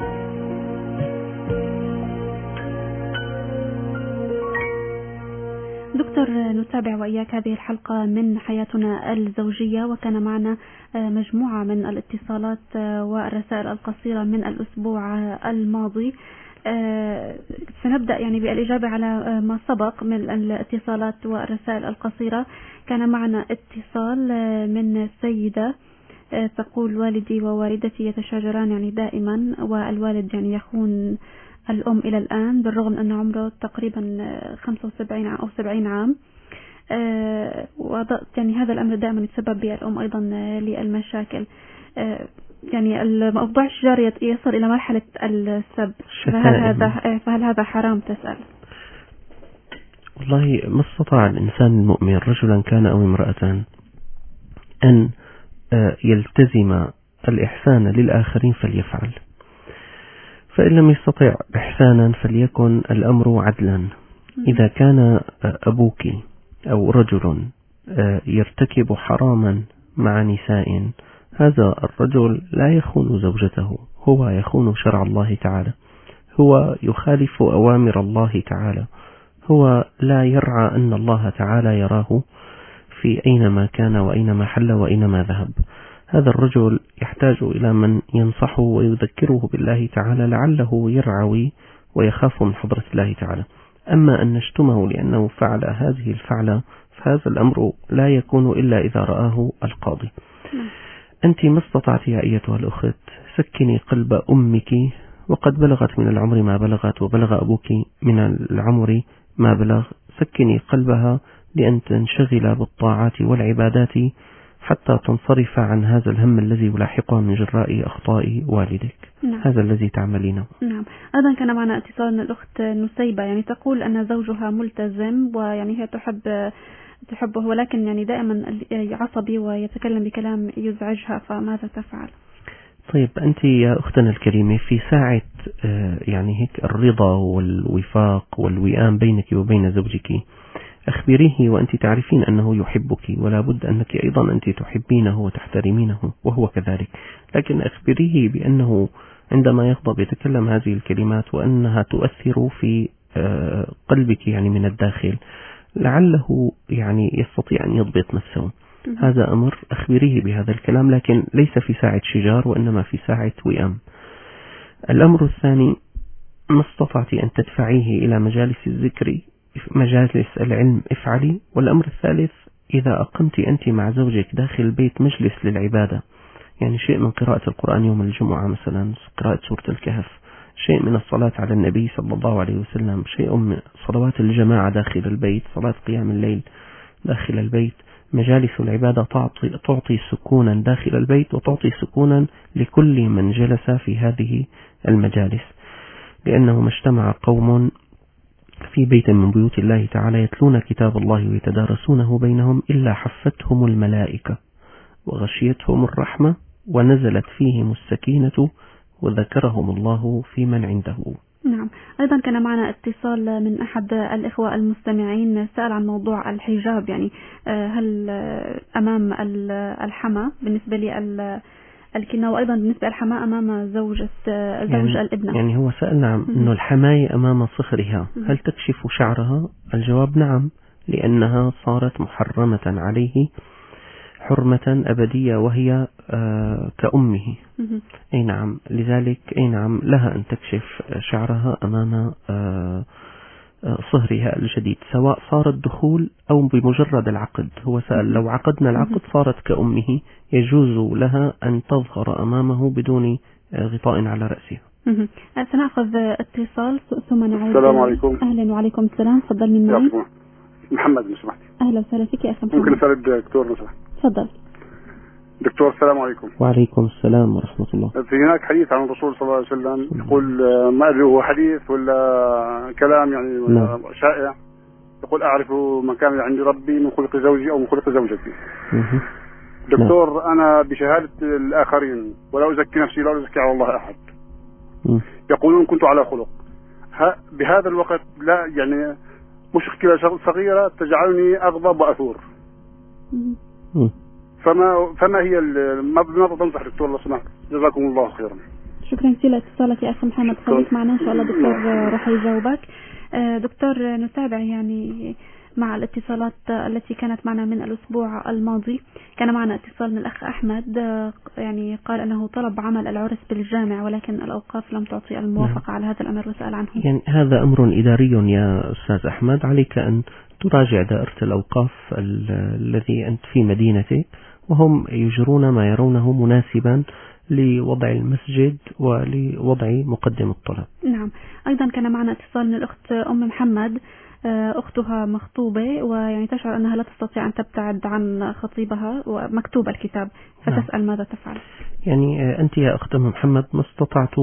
دكتور، نتابع وإياك هذه الحلقة من حياتنا الزوجية، وكان معنا مجموعة من الاتصالات والرسائل القصيرة من الأسبوع الماضي. سنبدأ يعني بالإجابة على ما سبق من الاتصالات والرسائل القصيرة. كان معنا اتصال من سيدة تقول: والدي ووالدتي يتشاجران يعني دائما، والوالد يعني يخون الأم إلى الآن بالرغم أن عمره تقريبا 75 أو 70 عام. يعني هذا الأمر دائما يتسبب بالأم أيضا للمشاكل. يعني الموضوع الشجار يصل إلى مرحلة السب، فهل هذا حرام؟ تسأل. والله ما استطاع الإنسان المؤمن رجلا كان أو امرأة أن يلتزم الإحسان للآخرين فليفعل، فإن لم يستطع إحسانا فليكن الأمر عدلا. إذا كان أبوك أو رجل يرتكب حراما مع نساء، هذا الرجل لا يخون زوجته، هو يخون شرع الله تعالى، هو يخالف أوامر الله تعالى، هو لا يرعى أن الله تعالى يراه في أينما كان وأينما حل وأينما ذهب. هذا الرجل يحتاج إلى من ينصحه ويذكره بالله تعالى لعله يرعوي ويخاف من حضرة الله تعالى. أما أن نشتمه لأنه فعل هذه الفعلة فهذا الأمر لا يكون إلا إذا رآه القاضي. أنت ما استطعت يا أيتها الأخت سكني قلب أمك، وقد بلغت من العمر ما بلغت، وبلغ أبوك من العمر ما بلغ. سكني قلبها لأن تنشغل بالطاعات والعبادات حتى تنصرف عن هذا الهم الذي يلاحقها من جراء أخطاء والدك. نعم. هذا الذي تعملينه. نعم. أيضا كان معنا اتصال من الأخت نسيبة، يعني تقول أن زوجها ملتزم ويعني هي تحبه، ولكن يعني دائما عصبي ويتكلم بكلام يزعجها، فماذا تفعل؟ طيب أنت يا أختنا الكريمة في ساعة يعني هيك الرضا والوفاق والوئام بينك وبين زوجك، أخبريه وأنت تعرفين أنه يحبك، ولا بد أنك أيضا أنت تحبينه وتحترمينه وهو كذلك، لكن أخبريه بأنه عندما يغضب يتكلم هذه الكلمات وأنها تؤثر في قلبك يعني من الداخل، لعله يعني يستطيع أن يضبط نفسه. هذا أمر أخبريه بهذا الكلام، لكن ليس في ساعة شجار وإنما في ساعة وئام. الأمر الثاني، ما استطعت أن تدفعيه إلى مجالس الذكر، مجالس العلم افعلي. والأمر الثالث، إذا أقمت أنت مع زوجك داخل البيت مجلس للعبادة، يعني شيء من قراءة القرآن يوم الجمعة مثلا، قراءة سورة الكهف، شيء من الصلاة على النبي صلى الله عليه وسلم، شيء من صلوات الجماعة داخل البيت، صلاة قيام الليل داخل البيت، مجالس العبادة تعطي سكونا داخل البيت وتعطي سكونا لكل من جلس في هذه المجالس، لأنه ما اجتمع قوم في بيت من بيوت الله تعالى يتلون كتاب الله ويتدارسونه بينهم إلا حفتهم الملائكة وغشيتهم الرحمة ونزلت فيهم السكينة وذكرهم الله في من عنده. نعم. أيضا كان معنا اتصال من أحد الإخوة المستمعين سأل عن موضوع الحجاب، يعني هل أمام الحما بالنسبة لي الكنة، وأيضا بالنسبة للحماة أمام زوج الابنة. يعني هو سأل نعم أنه الحماية أمام صخرها هل تكشف شعرها؟ الجواب نعم، لأنها صارت محرمة عليه حرمة أبدية وهي كأمه. أي نعم، لذلك أي نعم لها أن تكشف شعرها أمام صهرها الجديد، سواء صار الدخول أو بمجرد العقد. هو سأل لو عقدنا العقد صارت كأمه، يجوز لها أن تظهر أمامه بدون غطاء على رأسها. سنأخذ اتصال ثم نعود. السلام عليكم. أهلا وعليكم السلام. تفضل من معي. محمد لو سمحت. أهلا وسهلا فيك يا أخي محمد. ممكن أسأل الدكتور لو سمحت؟ تفضل دكتور. السلام عليكم. وعليكم السلام ورحمة الله. في هناك حديث عن الرسول صلى الله عليه وسلم يقول، ما أدري هو حديث ولا كلام يعني شائع، يقول أعرف من كان عند ربي من خلق زوجي أو من خلق زوجتي. دكتور أنا بشهادة الآخرين ولا أزكي نفسي ولا أزكي على الله أحد، يقولون كنت على خلق، بهذا الوقت لا يعني مشكلة صغيرة تجعلني أغضب وأثور. فما هي ماذا تنصح دكتور لو سمحت؟ جزاكم الله خيرا. شكرا كثير لاتصالك يا أخي محمد، خليك معنا إن شاء الله دكتور راح يجاوبك. دكتور نتابع يعني مع الاتصالات التي كانت معنا من الأسبوع الماضي. كان معنا اتصال من الأخ أحمد، يعني قال أنه طلب عمل العرس بالجامع ولكن الأوقاف لم تعطي الموافقة على هذا الأمر وسأل عنه. يعني هذا أمر إداري يا أستاذ أحمد، عليك أن تراجع دائرة الأوقاف الذي أنت في مدينتك، وهم يجرون ما يرونه مناسبا لوضع المسجد ولوضع مقدم الطلب. نعم. أيضا كان معنا اتصال من الأخت أم محمد، أختها مخطوبة ويعني تشعر أنها لا تستطيع أن تبتعد عن خطيبها ومكتوب الكتاب، فتسأل ماذا تفعل. يعني أنت يا أخت أم محمد ما استطعت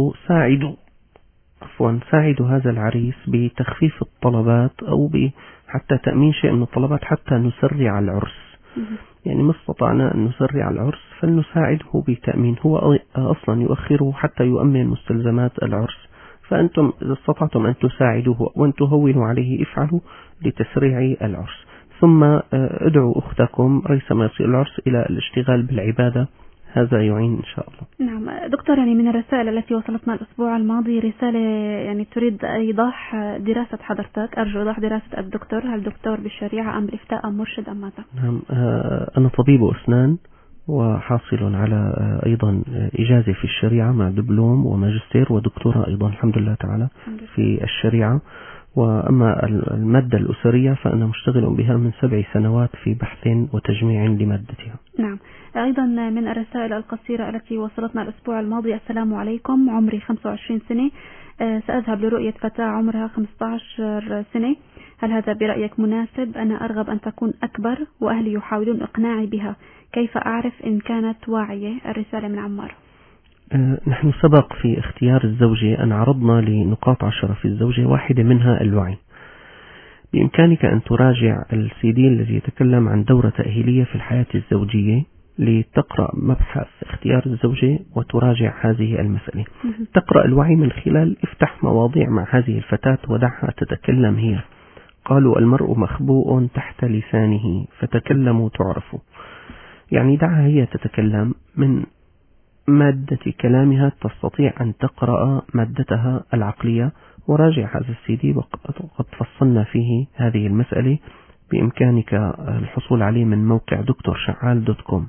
ساعدوا هذا العريس بتخفيف الطلبات أو حتى تأمين شيء من الطلبات حتى نسرع العرس. يعني ما استطعنا أن نسرع العرس فلنساعده بتأمين، هو أصلا يؤخره حتى يؤمن مستلزمات العرس، فأنتم إذا استطعتم أن تساعدوه وأن تهونوا عليه افعلوا لتسريع العرس، ثم ادعوا أختكم ريثما يصير العرس إلى الاشتغال بالعبادة، هذا يعين إن شاء الله. نعم دكتور، يعني من الرسائل التي وصلتنا الأسبوع الماضي رسالة يعني تريد إيضاح دراسة حضرتك، أرجو إيضاح دراسة الدكتور، هل دكتور بالشريعة أم بالإفتاء أم مرشد أم ماذا؟ نعم أنا طبيب أسنان وحاصل على أيضا إجازة في الشريعة مع دبلوم وماجستير ودكتوراه أيضا الحمد لله تعالى في الشريعة. وأما المادة الأسرية فأنا مشتغل بها من 7 سنوات في بحث وتجميع لمادتها. نعم. أيضا من الرسائل القصيرة التي وصلتنا الأسبوع الماضي: السلام عليكم، عمري 25 سنة، سأذهب لرؤية فتاة عمرها 15 سنة، هل هذا برأيك مناسب؟ أنا أرغب أن تكون أكبر وأهلي يحاولون إقناعي بها، كيف أعرف إن كانت واعية؟ الرسالة من عمار. نحن سبق في اختيار الزوجة أن عرضنا لنقاط 10 في الزوجة، واحدة منها الوعي. بإمكانك أن تراجع السيدي الذي يتكلم عن دورة تأهيلية في الحياة الزوجية لتقرأ مبحث اختيار الزوجة وتراجع هذه المسألة. تقرأ الوعي من خلال افتح مواضيع مع هذه الفتاة ودعها تتكلم هي، قالوا المرء مخبوء تحت لسانه فتكلموا تعرفوا. يعني دعها هي تتكلم، من مادة كلامها تستطيع أن تقرأ مادتها العقلية. وراجع هذا السيدي وقد فصلنا فيه هذه المسألة، بإمكانك الحصول عليه من موقع drsha'al.com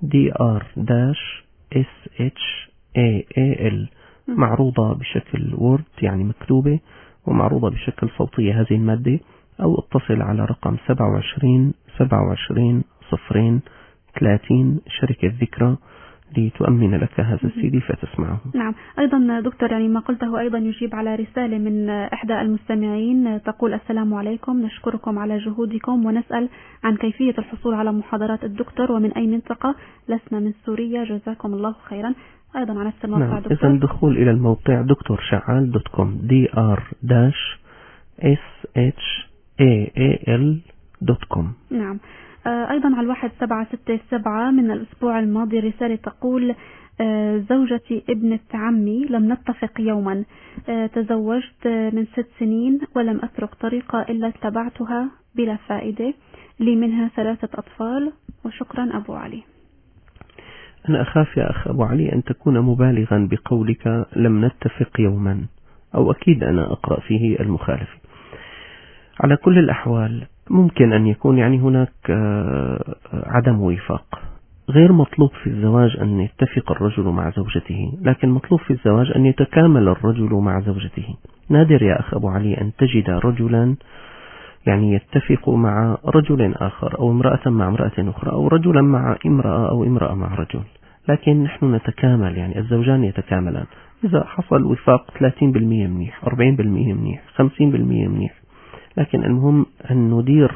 dr-shaal، معروضة بشكل وورد يعني مكتوبة، ومعروضة بشكل صوتية هذه المادة، أو اتصل على رقم 27 شركة ذكرى لتؤمن لك هذا السيدي فتسمعه. نعم. أيضا دكتور يعني ما قلته أيضا يجيب على رسالة من إحدى المستمعين تقول: السلام عليكم، نشكركم على جهودكم ونسأل عن كيفية الحصول على محاضرات الدكتور ومن أي منطقة، لسنا من سوريا، جزاكم الله خيرا. أيضا على نفس الموقع. نعم. إذا الدخول إلى الموقع drsha'al.com dr-shaal.com. نعم. أيضا على 1767 من الأسبوع الماضي رسالة تقول: زوجتي ابنة عمي لم نتفق يوما، تزوجت من 6 سنين ولم أترك طريقة إلا اتبعتها بلا فائدة، لي منها 3 أطفال، وشكرا أبو علي. أنا أخاف يا أخ أبو علي أن تكون مبالغا بقولك لم نتفق يوما، أو أكيد أنا أقرأ فيه المخالف. على كل الأحوال ممكن أن يكون يعني هناك عدم وفاق. غير مطلوب في الزواج أن يتفق الرجل مع زوجته، لكن مطلوب في الزواج أن يتكامل الرجل مع زوجته. نادر يا أخ أبو علي أن تجد رجلا يعني يتفق مع رجل آخر، أو امرأة مع امرأة أخرى، أو رجلا مع امرأة، أو امرأة مع رجل، لكن نحن نتكامل، يعني الزوجان يتكاملان. إذا حصل وفاق 30% منيح، 40% منيح، 50% منيح، لكن المهم أن ندير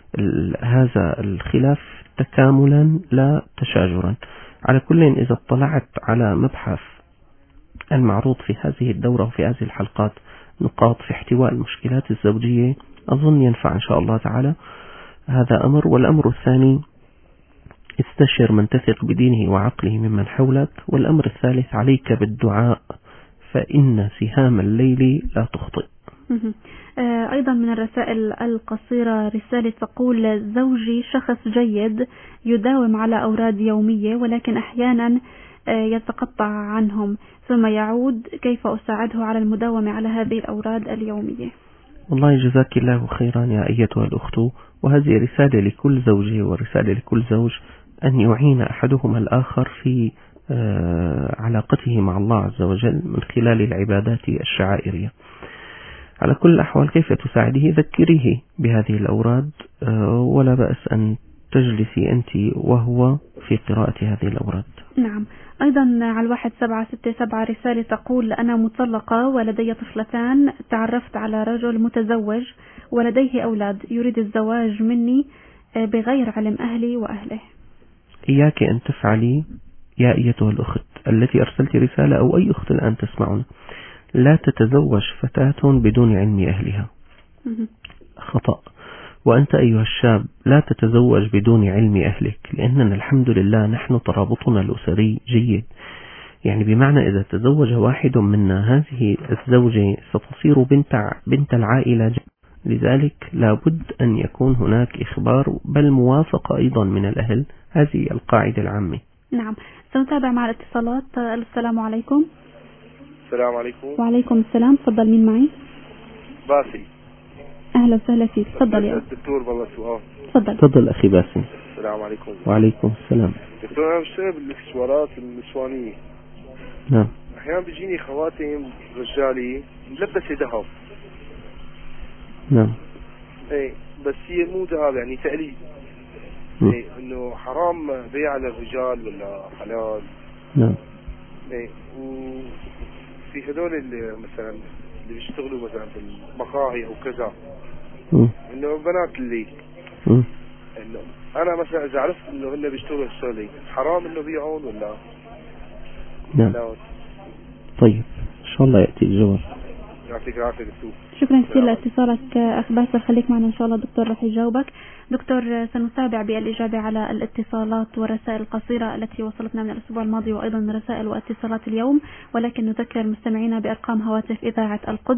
هذا الخلاف تكاملا لا تشاجرا. على كل، إذا اطلعت على مبحث المعروض في هذه الدورة وفي هذه الحلقات، نقاط في احتواء المشكلات الزوجية، أظن ينفع إن شاء الله تعالى. هذا أمر. والأمر الثاني: استشر من تثق بدينه وعقله ممن حولك. والأمر الثالث: عليك بالدعاء، فإن سهام الليل لا تخطئ. أيضا من الرسائل القصيرة رسالة تقول: زوجي شخص جيد يداوم على أوراد يومية، ولكن أحيانا يتقطع عنهم ثم يعود، كيف أساعده على المداومة على هذه الأوراد اليومية؟ والله جزاك الله خيرا يا أيتها الأخت. وهذه رسالة لكل زوجة ورسالة لكل زوج، أن يعين أحدهما الآخر في علاقته مع الله عز وجل من خلال العبادات الشعائرية. على كل الأحوال كيف تساعده؟ ذكريه بهذه الأوراد، ولا بأس أن تجلسي أنت وهو في قراءة هذه الأوراد. نعم. أيضا على 1767 رسالة تقول: أنا مطلقة ولدي طفلتان، تعرفت على رجل متزوج ولديه أولاد، يريد الزواج مني بغير علم أهلي وأهله. إياك أن تفعلي يا أيتها الأخت التي أرسلت رسالة، أو أي أخت الآن تسمعنا، لا تتزوج فتاة بدون علم أهلها، خطأ. وأنت أيها الشاب لا تتزوج بدون علم أهلك، لأننا الحمد لله نحن ترابطنا الأسري جيد، يعني بمعنى إذا تزوج واحد منا هذه الزوجة ستصير بنت العائلة، لذلك لابد أن يكون هناك إخبار بل موافقة أيضا من الأهل. هذه القاعدة العامة. نعم. سنتابع مع الاتصالات. السلام عليكم. السلام عليكم. وعليكم السلام. تفضل، مين معي؟ باسي. أهلا وسهلا فيك، تفضل يا الدكتور. والله سؤال. تفضل أخي باسم. السلام عليكم. وعليكم السلام. دكتور، أنا بشتغل بالاكسسوارات النسوانية. نعم. أحيانا بيجيني خواتم رجالي ملبسة ذهب. نعم. إيه، بس هي مو ذهب، يعني تقليد. إيه، إنه حرام بيع للرجال ولا حلال؟ نعم. إيه، وفي هذول اللي مثلا اللي بيشتغلوا مثلا في المقاهي أو كذا، إنه بنات الليل، إنه أنا مثلا إذا عرفت إنه هن بيشتغلوا الشغلة، حرام إنه بيعون ولا؟ نعم. طيب إن شاء الله يأتي الجواب. يعطيك العافية دكتور. شكرا كثير لاتصالك أخ باسل، خليك معنا إن شاء الله الدكتور رح يجاوبك. دكتور سنتابع بالإجابة على الاتصالات والرسائل القصيرة التي وصلتنا من الأسبوع الماضي وأيضا رسائل واتصالات اليوم، ولكن نذكر مستمعينا بأرقام هواتف إذاعة القدس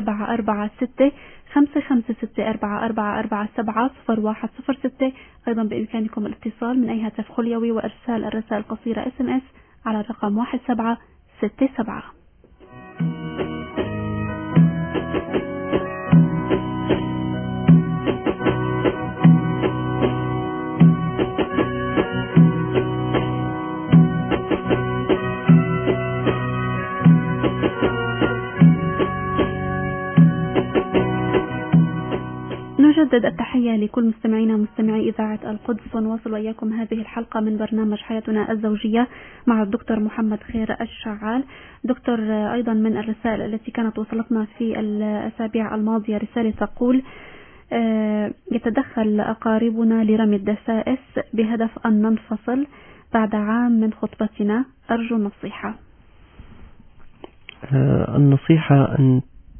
446-556-4447-0106. أيضا بإمكانكم الاتصال من أي هاتف خليوي وإرسال الرسائل القصيرة SMS على الرقم 1767. نجدد التحية لكل مستمعينا مستمعي إذاعة القدس، ونواصل وإياكم هذه الحلقة من برنامج حياتنا الزوجية مع الدكتور محمد خير الشعال. دكتور، أيضا من الرسائل التي كانت وصلتنا في الأسابيع الماضية رسالة تقول: يتدخل أقاربنا لرمي الدسائس بهدف أن ننفصل بعد عام من خطبتنا، أرجو النصيحة. النصيحة أن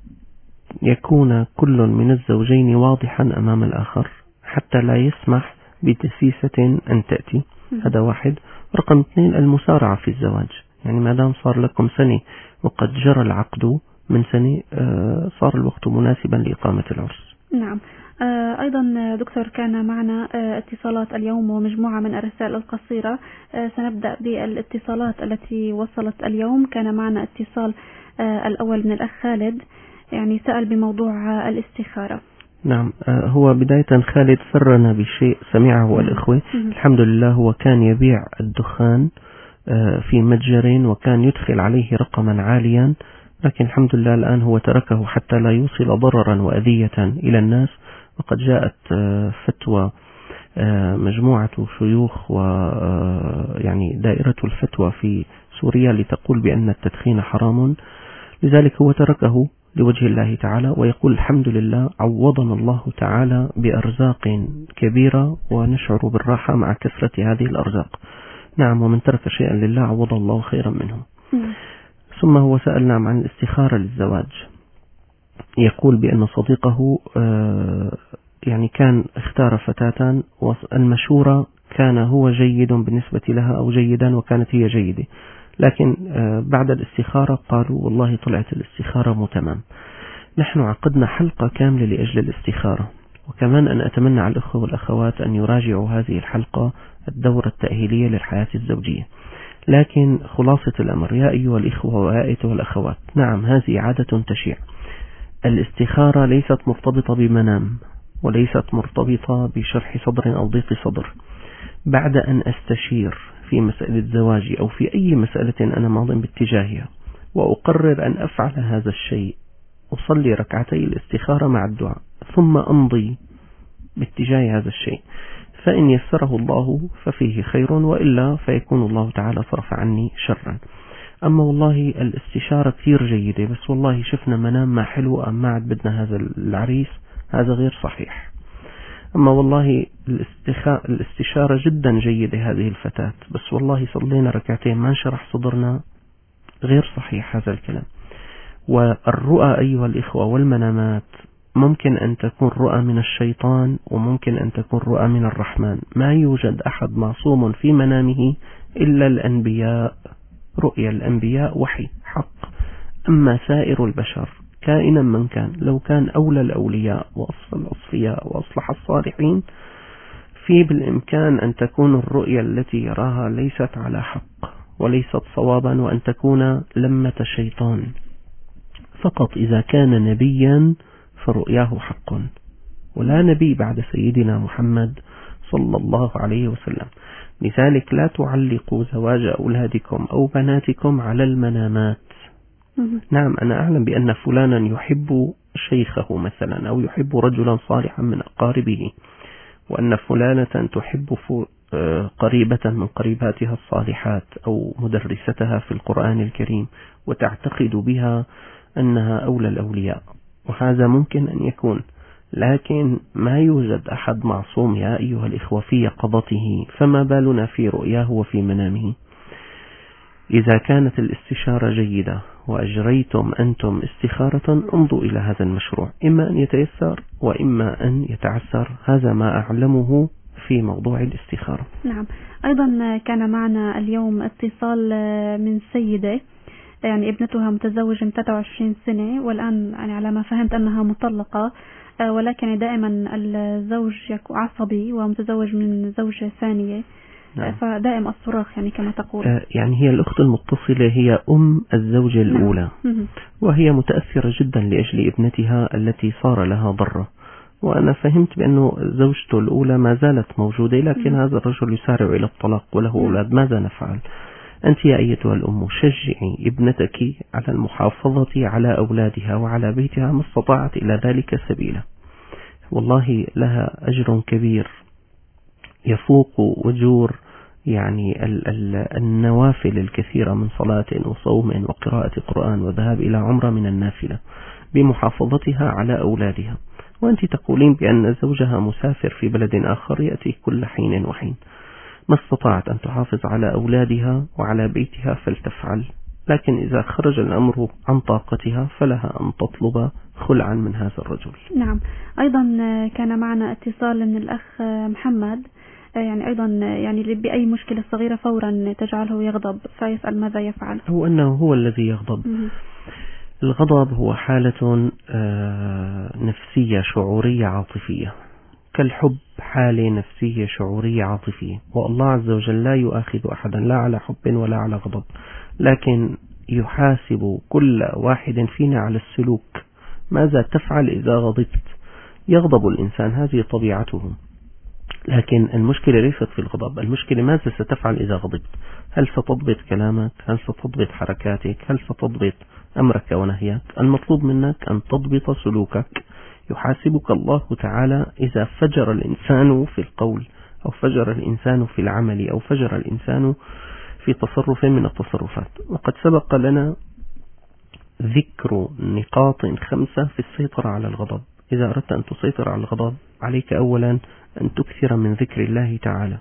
يكون كل من الزوجين واضحا أمام الآخر حتى لا يسمح بدسيسة أن تأتي. هذا واحد. رقم 2 المسارعة في الزواج، يعني ما دام صار لكم سنة وقد جرى العقد من سنة صار الوقت مناسبا لإقامة العرس. نعم. أيضا دكتور كان معنا اتصالات اليوم ومجموعة من الرسائل القصيرة. سنبدأ بالاتصالات التي وصلت اليوم. كان معنا اتصال الأول من الأخ خالد، يعني سأل بموضوع الاستخارة. نعم. هو بداية خالد سرنا بشيء سمعه الإخوة. الحمد لله هو كان يبيع الدخان في متجر وكان يدخل عليه رقما عاليا، لكن الحمد لله الآن هو تركه حتى لا يوصل ضررا وأذية إلى الناس. وقد جاءت فتوى مجموعة شيوخ ويعني دائرة الفتوى في سوريا لتقول بأن التدخين حرام، لذلك هو تركه لوجه الله تعالى، ويقول الحمد لله عوضنا الله تعالى بأرزاق كبيرة ونشعر بالراحة مع كثرة هذه الأرزاق. نعم، ومن ترك شيئا لله عوض الله خيرا منه. ثم هو سألنا عن الاستخارة للزواج. يقول بأن صديقه يعني كان اختار فتاة والمشورة كان هو جيد بالنسبة لها أو جيدا وكانت هي جيدة، لكن بعد الاستخارة قالوا والله طلعت الاستخارة مو تمام. نحن عقدنا حلقة كاملة لأجل الاستخارة، وكمان أنا أتمنى على الأخوة والأخوات أن يراجعوا هذه الحلقة الدورة التأهيلية للحياة الزوجية. لكن خلاصة الأمر يا أيها الإخوة وأيتها الأخوات، نعم هذه عادة تشيع. الاستخارة ليست مرتبطة بمنام، وليست مرتبطة بشرح صدر أو ضيق صدر. بعد أن أستشير في مسألة زواجي أو في أي مسألة أنا ماض باتجاهها وأقرر أن أفعل هذا الشيء، أصلي ركعتي الاستخارة مع الدعاء ثم أمضي باتجاه هذا الشيء، فإن يسره الله ففيه خير، وإلا فيكون الله تعالى صرف عني شرا. أما والله الاستشارة كثير جيدة، بس والله شفنا منام ما حلو أم ما عاد بدنا هذا العريس، هذا غير صحيح. أما والله الاستشارة جدا جيدة هذه الفتاة، بس والله صلينا ركعتين ما انشرح صدرنا، غير صحيح هذا الكلام. والرؤى أيها الإخوة والمنامات ممكن أن تكون رؤى من الشيطان وممكن أن تكون رؤى من الرحمن. ما يوجد أحد معصوم في منامه إلا الأنبياء. رؤيا الأنبياء وحي حق، أما سائر البشر كائنا من كان، لو كان أولى الأولياء وأصل الأصفياء وأصلح الصالحين، في بالإمكان أن تكون الرؤيا التي يراها ليست على حق وليست صوابا، وأن تكون لمة شيطان. فقط إذا كان نبيا فرؤياه حق، ولا نبي بعد سيدنا محمد صلى الله عليه وسلم. لذلك لا تعلقوا زواج أولادكم أو بناتكم على المنامات. نعم أنا أعلم بأن فلانا يحب شيخه مثلا أو يحب رجلا صالحا من أقاربه، وأن فلانة تحب قريبة من قريباتها الصالحات أو مدرستها في القرآن الكريم وتعتقد بها أنها أولى الأولياء، وهذا ممكن أن يكون، لكن ما يوجد أحد معصوم يا أيها الإخوة في يقظته، فما بالنا في رؤياه وفي منامه. إذا كانت الاستشارة جيدة وأجريتم أنتم استخارة امضوا إلى هذا المشروع، إما أن يتيسر وإما أن يتعسر. هذا ما أعلمه في موضوع الاستخارة. نعم. أيضا كان معنا اليوم اتصال من سيدة يعني ابنتها متزوجة من 23 سنة والآن يعني على ما فهمت أنها مطلقة، ولكن دائما الزوج عصبي ومتزوج من زوجة ثانية. نعم. فدائم الصراخ يعني كما تقول. يعني هي الأخت المتصلة هي أم الزوجة الأولى. نعم. وهي متأثرة جدا لأجل ابنتها التي صار لها ضرة، وأنا فهمت بأنه زوجته الأولى ما زالت موجودة، لكن هذا الرجل يسارع إلى الطلاق وله أولاد. ماذا نفعل؟ أنت يا أيتها الأم شجعي ابنتك على المحافظة على أولادها وعلى بيتها ما استطاعت إلى ذلك سبيلا. والله لها أجر كبير يفوق وجور يعني النوافل الكثيرة من صلاة وصوم وقراءة قرآن وذهاب إلى عمرة من النافلة بمحافظتها على أولادها. وأنت تقولين بأن زوجها مسافر في بلد آخر يأتي كل حين وحين. ما استطاعت أن تحافظ على أولادها وعلى بيتها فلتفعل، لكن إذا خرج الأمر عن طاقتها فلها أن تطلب خلعا من هذا الرجل. نعم. أيضا كان معنا اتصال من الأخ محمد، يعني أيضا يعني بأي مشكلة صغيرة فورا تجعله يغضب، فيسأل ماذا يفعل. هو أنه هو الذي يغضب. الغضب هو حالة نفسية شعورية عاطفية، كالحب حالة نفسية شعورية عاطفية. والله عز وجل لا يؤاخذ أحدا لا على حب ولا على غضب، لكن يحاسب كل واحد فينا على السلوك. ماذا تفعل إذا غضبت؟ يغضب الإنسان، هذه طبيعته، لكن المشكلة ليست في الغضب. المشكلة ماذا ستفعل إذا غضبت؟ هل ستضبط كلامك؟ هل ستضبط حركاتك؟ هل ستضبط أمرك ونهيك؟ المطلوب منك أن تضبط سلوكك. يحاسبك الله تعالى إذا فجر الإنسان في القول أو فجر الإنسان في العمل أو فجر الإنسان في تصرف من التصرفات. وقد سبق لنا ذكر نقاط 5 في السيطرة على الغضب. إذا أردت أن تسيطر على الغضب عليك أولا أن تكثر من ذكر الله تعالى،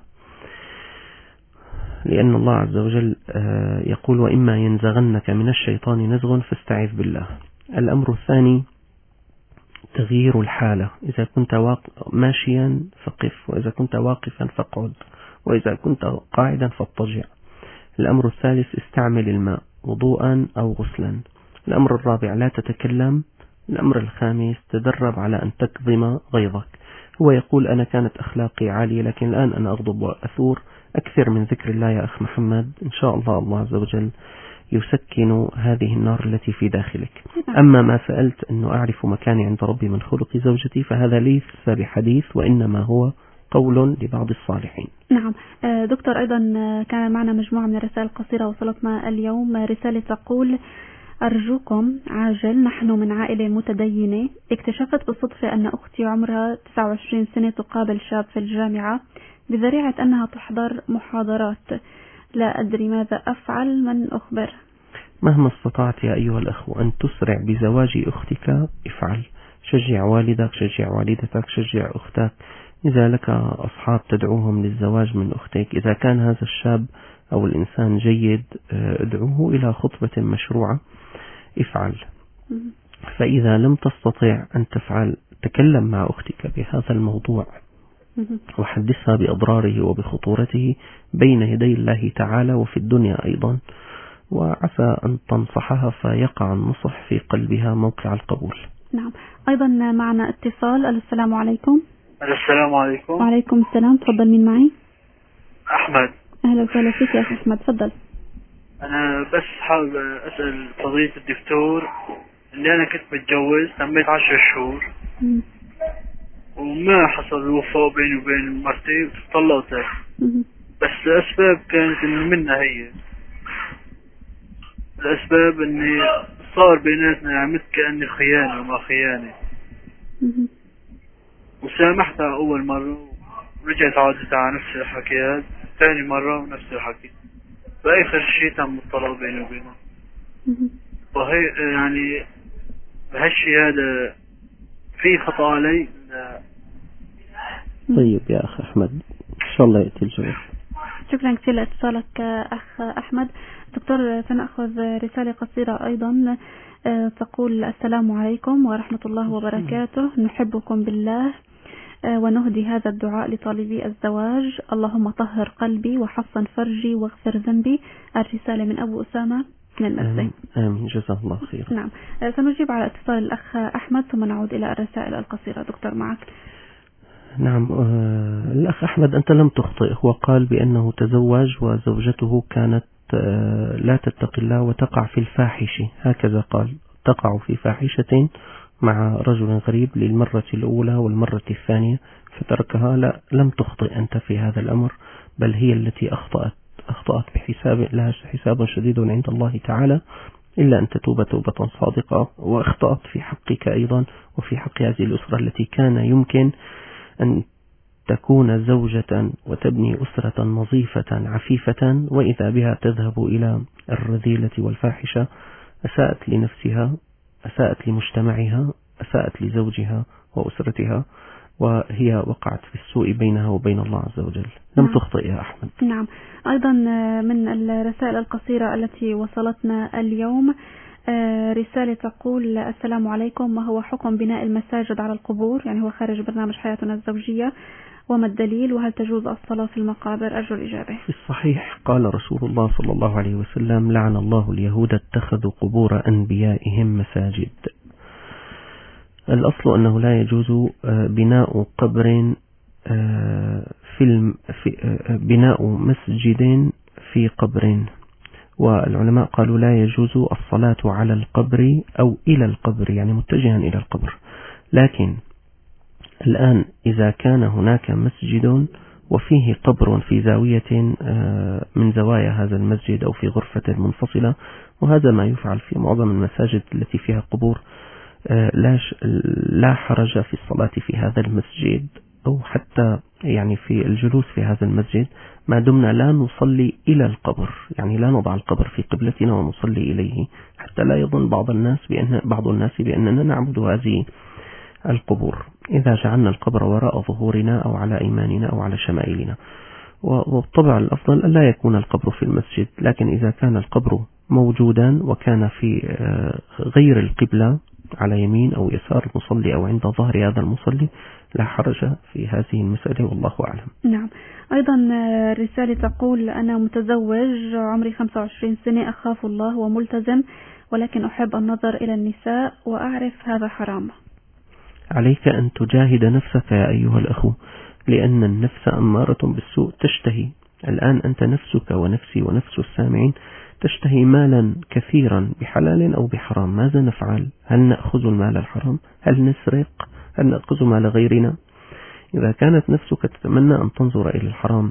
لأن الله عز وجل يقول وإما ينزغنك من الشيطان نزغ فاستعذ بالله. الأمر الثاني تغيير الحالة. إذا كنت ماشيا فقف، وإذا كنت واقفا فاقعد، وإذا كنت قاعدا فاضطجع. الأمر الثالث استعمل الماء وضوءا أو غسلا. الأمر الرابع لا تتكلم. الأمر الخامس تدرب على أن تكظم غيظك. هو يقول أنا كانت أخلاقي عالية لكن الآن أنا أغضب وأثور. أكثر من ذكر الله يا أخ محمد، إن شاء الله الله عز وجل يسكن هذه النار التي في داخلك. أما ما سألت أنه أعرف مكاني عند ربي من خلق زوجتي، فهذا ليس بحديث وإنما هو قول لبعض الصالحين. نعم. دكتور، أيضا كان معنا مجموعة من الرسائل القصيرة وصلتنا اليوم. رسالة تقول أرجوكم عاجل، نحن من عائلة متدينة. اكتشفت بالصدفة أن أختي عمرها 29 سنة تقابل شاب في الجامعة بذريعة أنها تحضر محاضرات. لا أدري ماذا أفعل، من أخبر؟ مهما استطعت يا أيها الأخوة أن تسرع بزواج أختك افعل. شجع والدك، شجع والدتك، شجع أختك. إذا لك أصحاب تدعوهم للزواج من أختك، إذا كان هذا الشاب أو الإنسان جيد ادعوه إلى خطبة مشروعة افعل. فإذا لم تستطع أن تفعل تكلم مع أختك بهذا الموضوع وحدثها بأضراره وبخطورته بين يدي الله تعالى وفي الدنيا أيضا، وعسى أن تنصحها فيقع النصح في قلبها موقع القبول. نعم. أيضا معنا اتصال. السلام عليكم. السلام عليكم. وعليكم السلام. تفضل، مين معي؟ أحمد. أهلا وسهلا فيك يا أخي أحمد، تفضل. أنا بس حابب أسأل فضيلة الدكتور اللي أنا كنت متجوز تميت 10 شهور وما حصل الوفاء بيني وبين مرتي وطلقتها، بس الأسباب كانت منها هي الأسباب إني صار بيناتنا عملت كأني خيانة وما خيانة، وسامحتها أول مرة ورجعت عادت على نفس الحكيات ثاني مرة ونفس الحكي، بآخر شيء تم الطلاق بيني وبينها. وهي يعني بهالشي هذا في خطأ علي. طيب يا أخي أحمد، إن شاء الله يأتي الجواب. شكرا كثير لاتصالك أخ أحمد. دكتور سنأخذ رسالة قصيرة أيضا تقول: السلام عليكم ورحمة الله وبركاته، نحبكم بالله ونهدي هذا الدعاء لطالبي الزواج، اللهم طهر قلبي وحصن فرجي واغفر ذنبي. الرسالة من أبو أسامة من المسجد. آمين، جزاه الله خير. نعم، سنجيب على اتصال الأخ أحمد ثم نعود إلى الرسائل القصيرة. دكتور معك. نعم، الأخ أحمد أنت لم تخطئ، هو قال بأنه تزوج وزوجته كانت لا تتقي الله وتقع في الفاحش، هكذا قال، تقع في فاحشة مع رجل غريب للمرة الأولى والمرة الثانية فتركها. لا، لم تخطئ أنت في هذا الأمر، بل هي التي أخطأت بحساب لها حساب شديد عند الله تعالى، إلا أن تتوب توبة صادقة. وأخطأت في حقك أيضا وفي حق هذه الأسرة التي كان يمكن أن تكون زوجة وتبني أسرة نظيفة عفيفة، وإذا بها تذهب إلى الرذيلة والفاحشة. أساءت لنفسها، أساءت لمجتمعها، أساءت لزوجها وأسرتها، وهي وقعت في السوء بينها وبين الله عز وجل. لم تخطئ يا أحمد. نعم، أيضا من الرسائل القصيرة التي وصلتنا اليوم رسالة تقول: السلام عليكم، ما هو حكم بناء المساجد على القبور؟ يعني هو خارج برنامج حياتنا الزوجية، وما الدليل؟ وهل تجوز الصلاة في المقابر؟ أرجو الإجابة. في الصحيح قال رسول الله صلى الله عليه وسلم: لعن الله اليهود اتخذوا قبور أنبيائهم مساجد. الأصل أنه لا يجوز بناء قبر بناء مسجد في قبر، والعلماء قالوا لا يجوز الصلاة على القبر أو إلى القبر، يعني متجها إلى القبر. لكن الآن إذا كان هناك مسجد وفيه قبر في زاوية من زوايا هذا المسجد أو في غرفة منفصلة، وهذا ما يفعل في معظم المساجد التي فيها قبور، لا حرج في الصلاة في هذا المسجد أو حتى يعني في الجلوس في هذا المسجد، ما دمنا لا نصلي إلى القبر، يعني لا نضع القبر في قبلتنا ونصلي إليه، حتى لا يظن بعض الناس بأننا نعبد هذه القبور إذا جعلنا القبر وراء ظهورنا أو على أيماننا أو على شمائلنا. وبالطبع الأفضل أن لا يكون القبر في المسجد، لكن إذا كان القبر موجودا وكان في غير القبلة على يمين أو يسار المصلي أو عند ظهر هذا المصلي لا حرج في هذه المسألة، والله أعلم. نعم، أيضا رسالة تقول: أنا متزوج، عمري 25 سنة، أخاف الله وملتزم، ولكن أحب النظر إلى النساء وأعرف هذا حرام. عليك أن تجاهد نفسك يا أيها الأخو، لأن النفس أمارة بالسوء تشتهي. الآن أنت نفسك ونفسي ونفس السامعين تشتهي مالا كثيرا بحلال أو بحرام، ماذا نفعل؟ هل نأخذ المال الحرام؟ هل نسرق؟ هل نأخذ مال غيرنا؟ إذا كانت نفسك تتمنى أن تنظر إلى الحرام،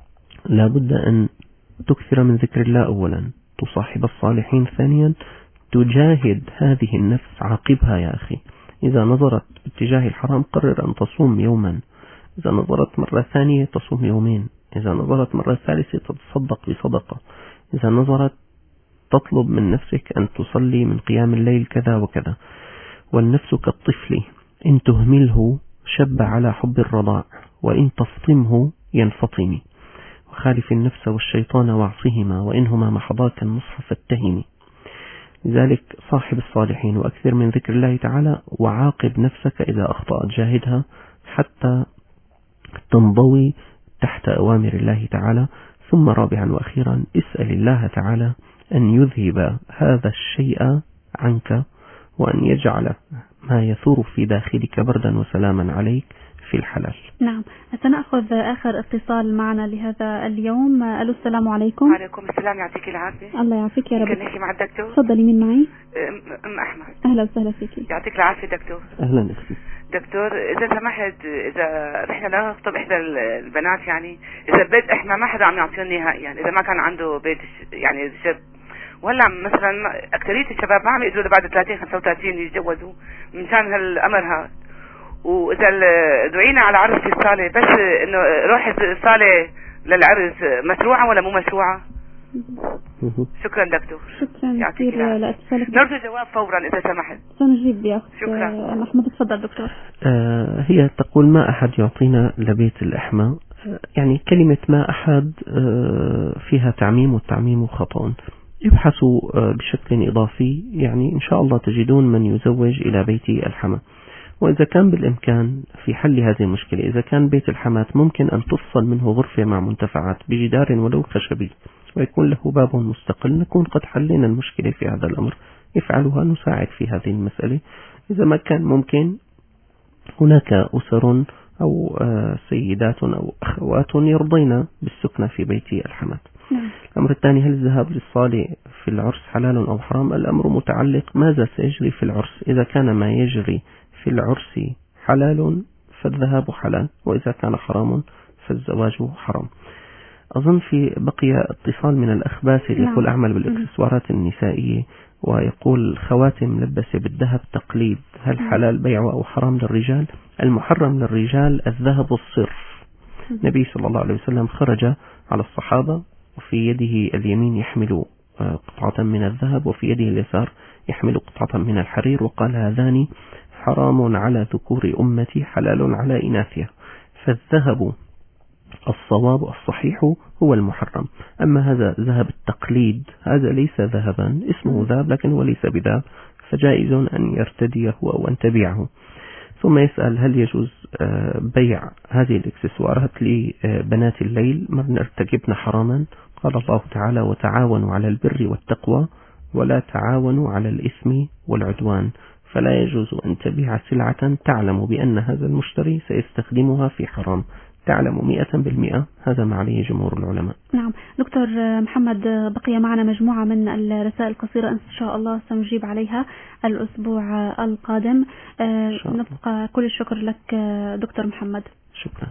لابد أن تكثر من ذكر الله أولا، تصاحب الصالحين ثانيا، تجاهد هذه النفس، عاقبها يا أخي. إذا نظرت اتجاه الحرام قرر أن تصوم يوما، إذا نظرت مرة ثانية تصوم يومين، إذا نظرت مرة ثالثة تتصدق بصدقة، إذا نظرت تطلب من نفسك أن تصلي من قيام الليل كذا وكذا. والنفس كالطفل، إن تهمله شب على حب الرضاع، وإن تفطمه ينفطم. وخالف النفس والشيطان واعصهما، وإنهما محضاك النصح فاتهمي. لذلك صاحب الصالحين وأكثر من ذكر الله تعالى، وعاقب نفسك إذا أخطأت، جاهدها حتى تنضوي تحت أوامر الله تعالى. ثم رابعا وأخيرا اسأل الله تعالى أن يذهب هذا الشيء عنك، وأن يجعل ما يثور في داخلك بردا وسلاما عليك في الحلال. نعم، سنأخذ آخر اتصال معنا لهذا اليوم. ألو، السلام عليكم. وعليكم السلام، يعطيك العافية. الله يعافيك يا رب. ممكن نحكي مع الدكتور؟ تفضلي، مين معي؟ أم أحمد. أهلا وسهلا فيكي. يعطيك العافية دكتور. أهلا أختي. دكتور، إذا سمحت، إذا رحنا نخطب إحدى البنات، يعني إذا بيت إحنا ما حدا عم يعطينا نهائيا، يعني إذا ما كان عنده بيت يعني شاب، وهلا مثلا أكثرية الشباب ما عم يقدروا بعد 30-35 يتجوزوا مشان هالأمر هذا. وإذا دعينا على عرس في الصالة، بس إنه روح الصالة للعرس مشروعة ولا مو مشروعة؟ شكرا دكتور. شكرا كثير لاتصالك. نرجو جواب فورا إذا سمحت. سنجيب يا أخت. شكرا. أحمد، تفضل دكتور. هي تقول: ما أحد يعطينا لبيت الأحمى، يعني كلمة ما أحد فيها تعميم، والتعميم خطأ. يبحثوا بشكل إضافي، يعني إن شاء الله تجدون من يزوج إلى بيت الحماة. وإذا كان بالإمكان في حل هذه المشكلة، إذا كان بيت الحماة ممكن أن تفصل منه غرفة مع منتفعات بجدار ولو خشبي ويكون له باب مستقل، نكون قد حلينا المشكلة في هذا الأمر. يفعلها، نساعد في هذه المسألة. إذا ما كان ممكن، هناك أسر أو سيدات أو أخوات يرضين بالسكنة في بيت الحماة. الأمر الثاني: هل الذهاب للصلاة في العرس حلال أو حرام؟ الأمر متعلق ماذا سيجري في العرس. إذا كان ما يجري في العرس حلال فالذهاب حلال، وإذا كان حرام فالزواج حرام. أظن في بقي اتصال من الأخ باسل، يقول أعمل بالإكسسوارات النسائية، ويقول خواتم ملبسة بالذهب تقليد، هل حلال بيعه أو حرام للرجال؟ المحرم للرجال الذهب الصرف. النبي صلى الله عليه وسلم خرج على الصحابة وفي يده اليمين يحمل قطعة من الذهب، وفي يده اليسار يحمل قطعة من الحرير، وقال: هذان حرام على ذكور أمتي حلال على إناثها. فالذهب الصواب الصحيح هو المحرم. أما هذا ذهب التقليد، هذا ليس ذهبا، اسمه ذهب لكن هو ليس بذهب، فجائز أن يرتديه أو أن تبيعه. ثم يسأل: هل يجوز بيع هذه الإكسسوارات لبنات الليل؟ ما ارتكبنا حراما؟ قال الله تعالى: وتعاونوا على البر والتقوى ولا تعاونوا على الإثم والعدوان. فلا يجوز أن تبيع سلعة تعلم بأن هذا المشتري سيستخدمها في حرام، تعلم 100%. هذا ما عليه جمهور العلماء. نعم دكتور محمد، بقي معنا مجموعة من الرسائل القصيرة إن شاء الله سنجيب عليها الأسبوع القادم. نبقى كل الشكر لك دكتور محمد. شكرا.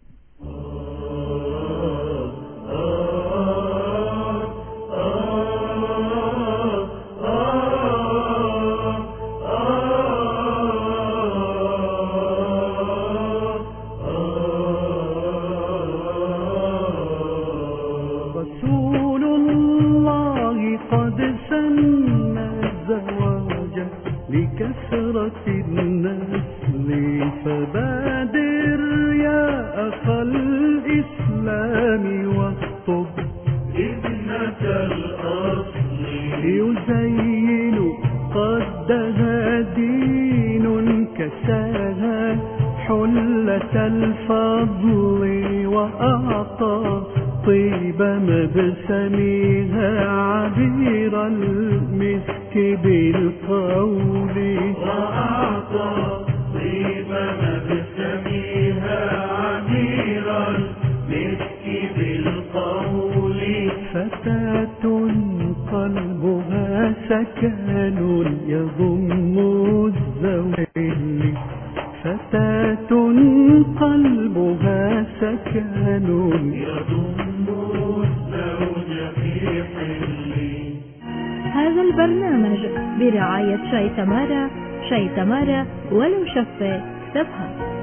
لكثرة النسل فبادر يا أخا الإسلام واخطب ابنة الأصل يزين قدها دين كساها حلة الفضل وأعطى طيب مبسمها عبير المسك بالقول وأعطى طيب مبسمها عبير المسك بالقول فتاة قلبها سكن يضم الزوجين فتاة قلبها سكن يضم الزوج في حلي. هذا البرنامج برعاية شاي تمارا، شاي تمارا ولو شفة تفهم.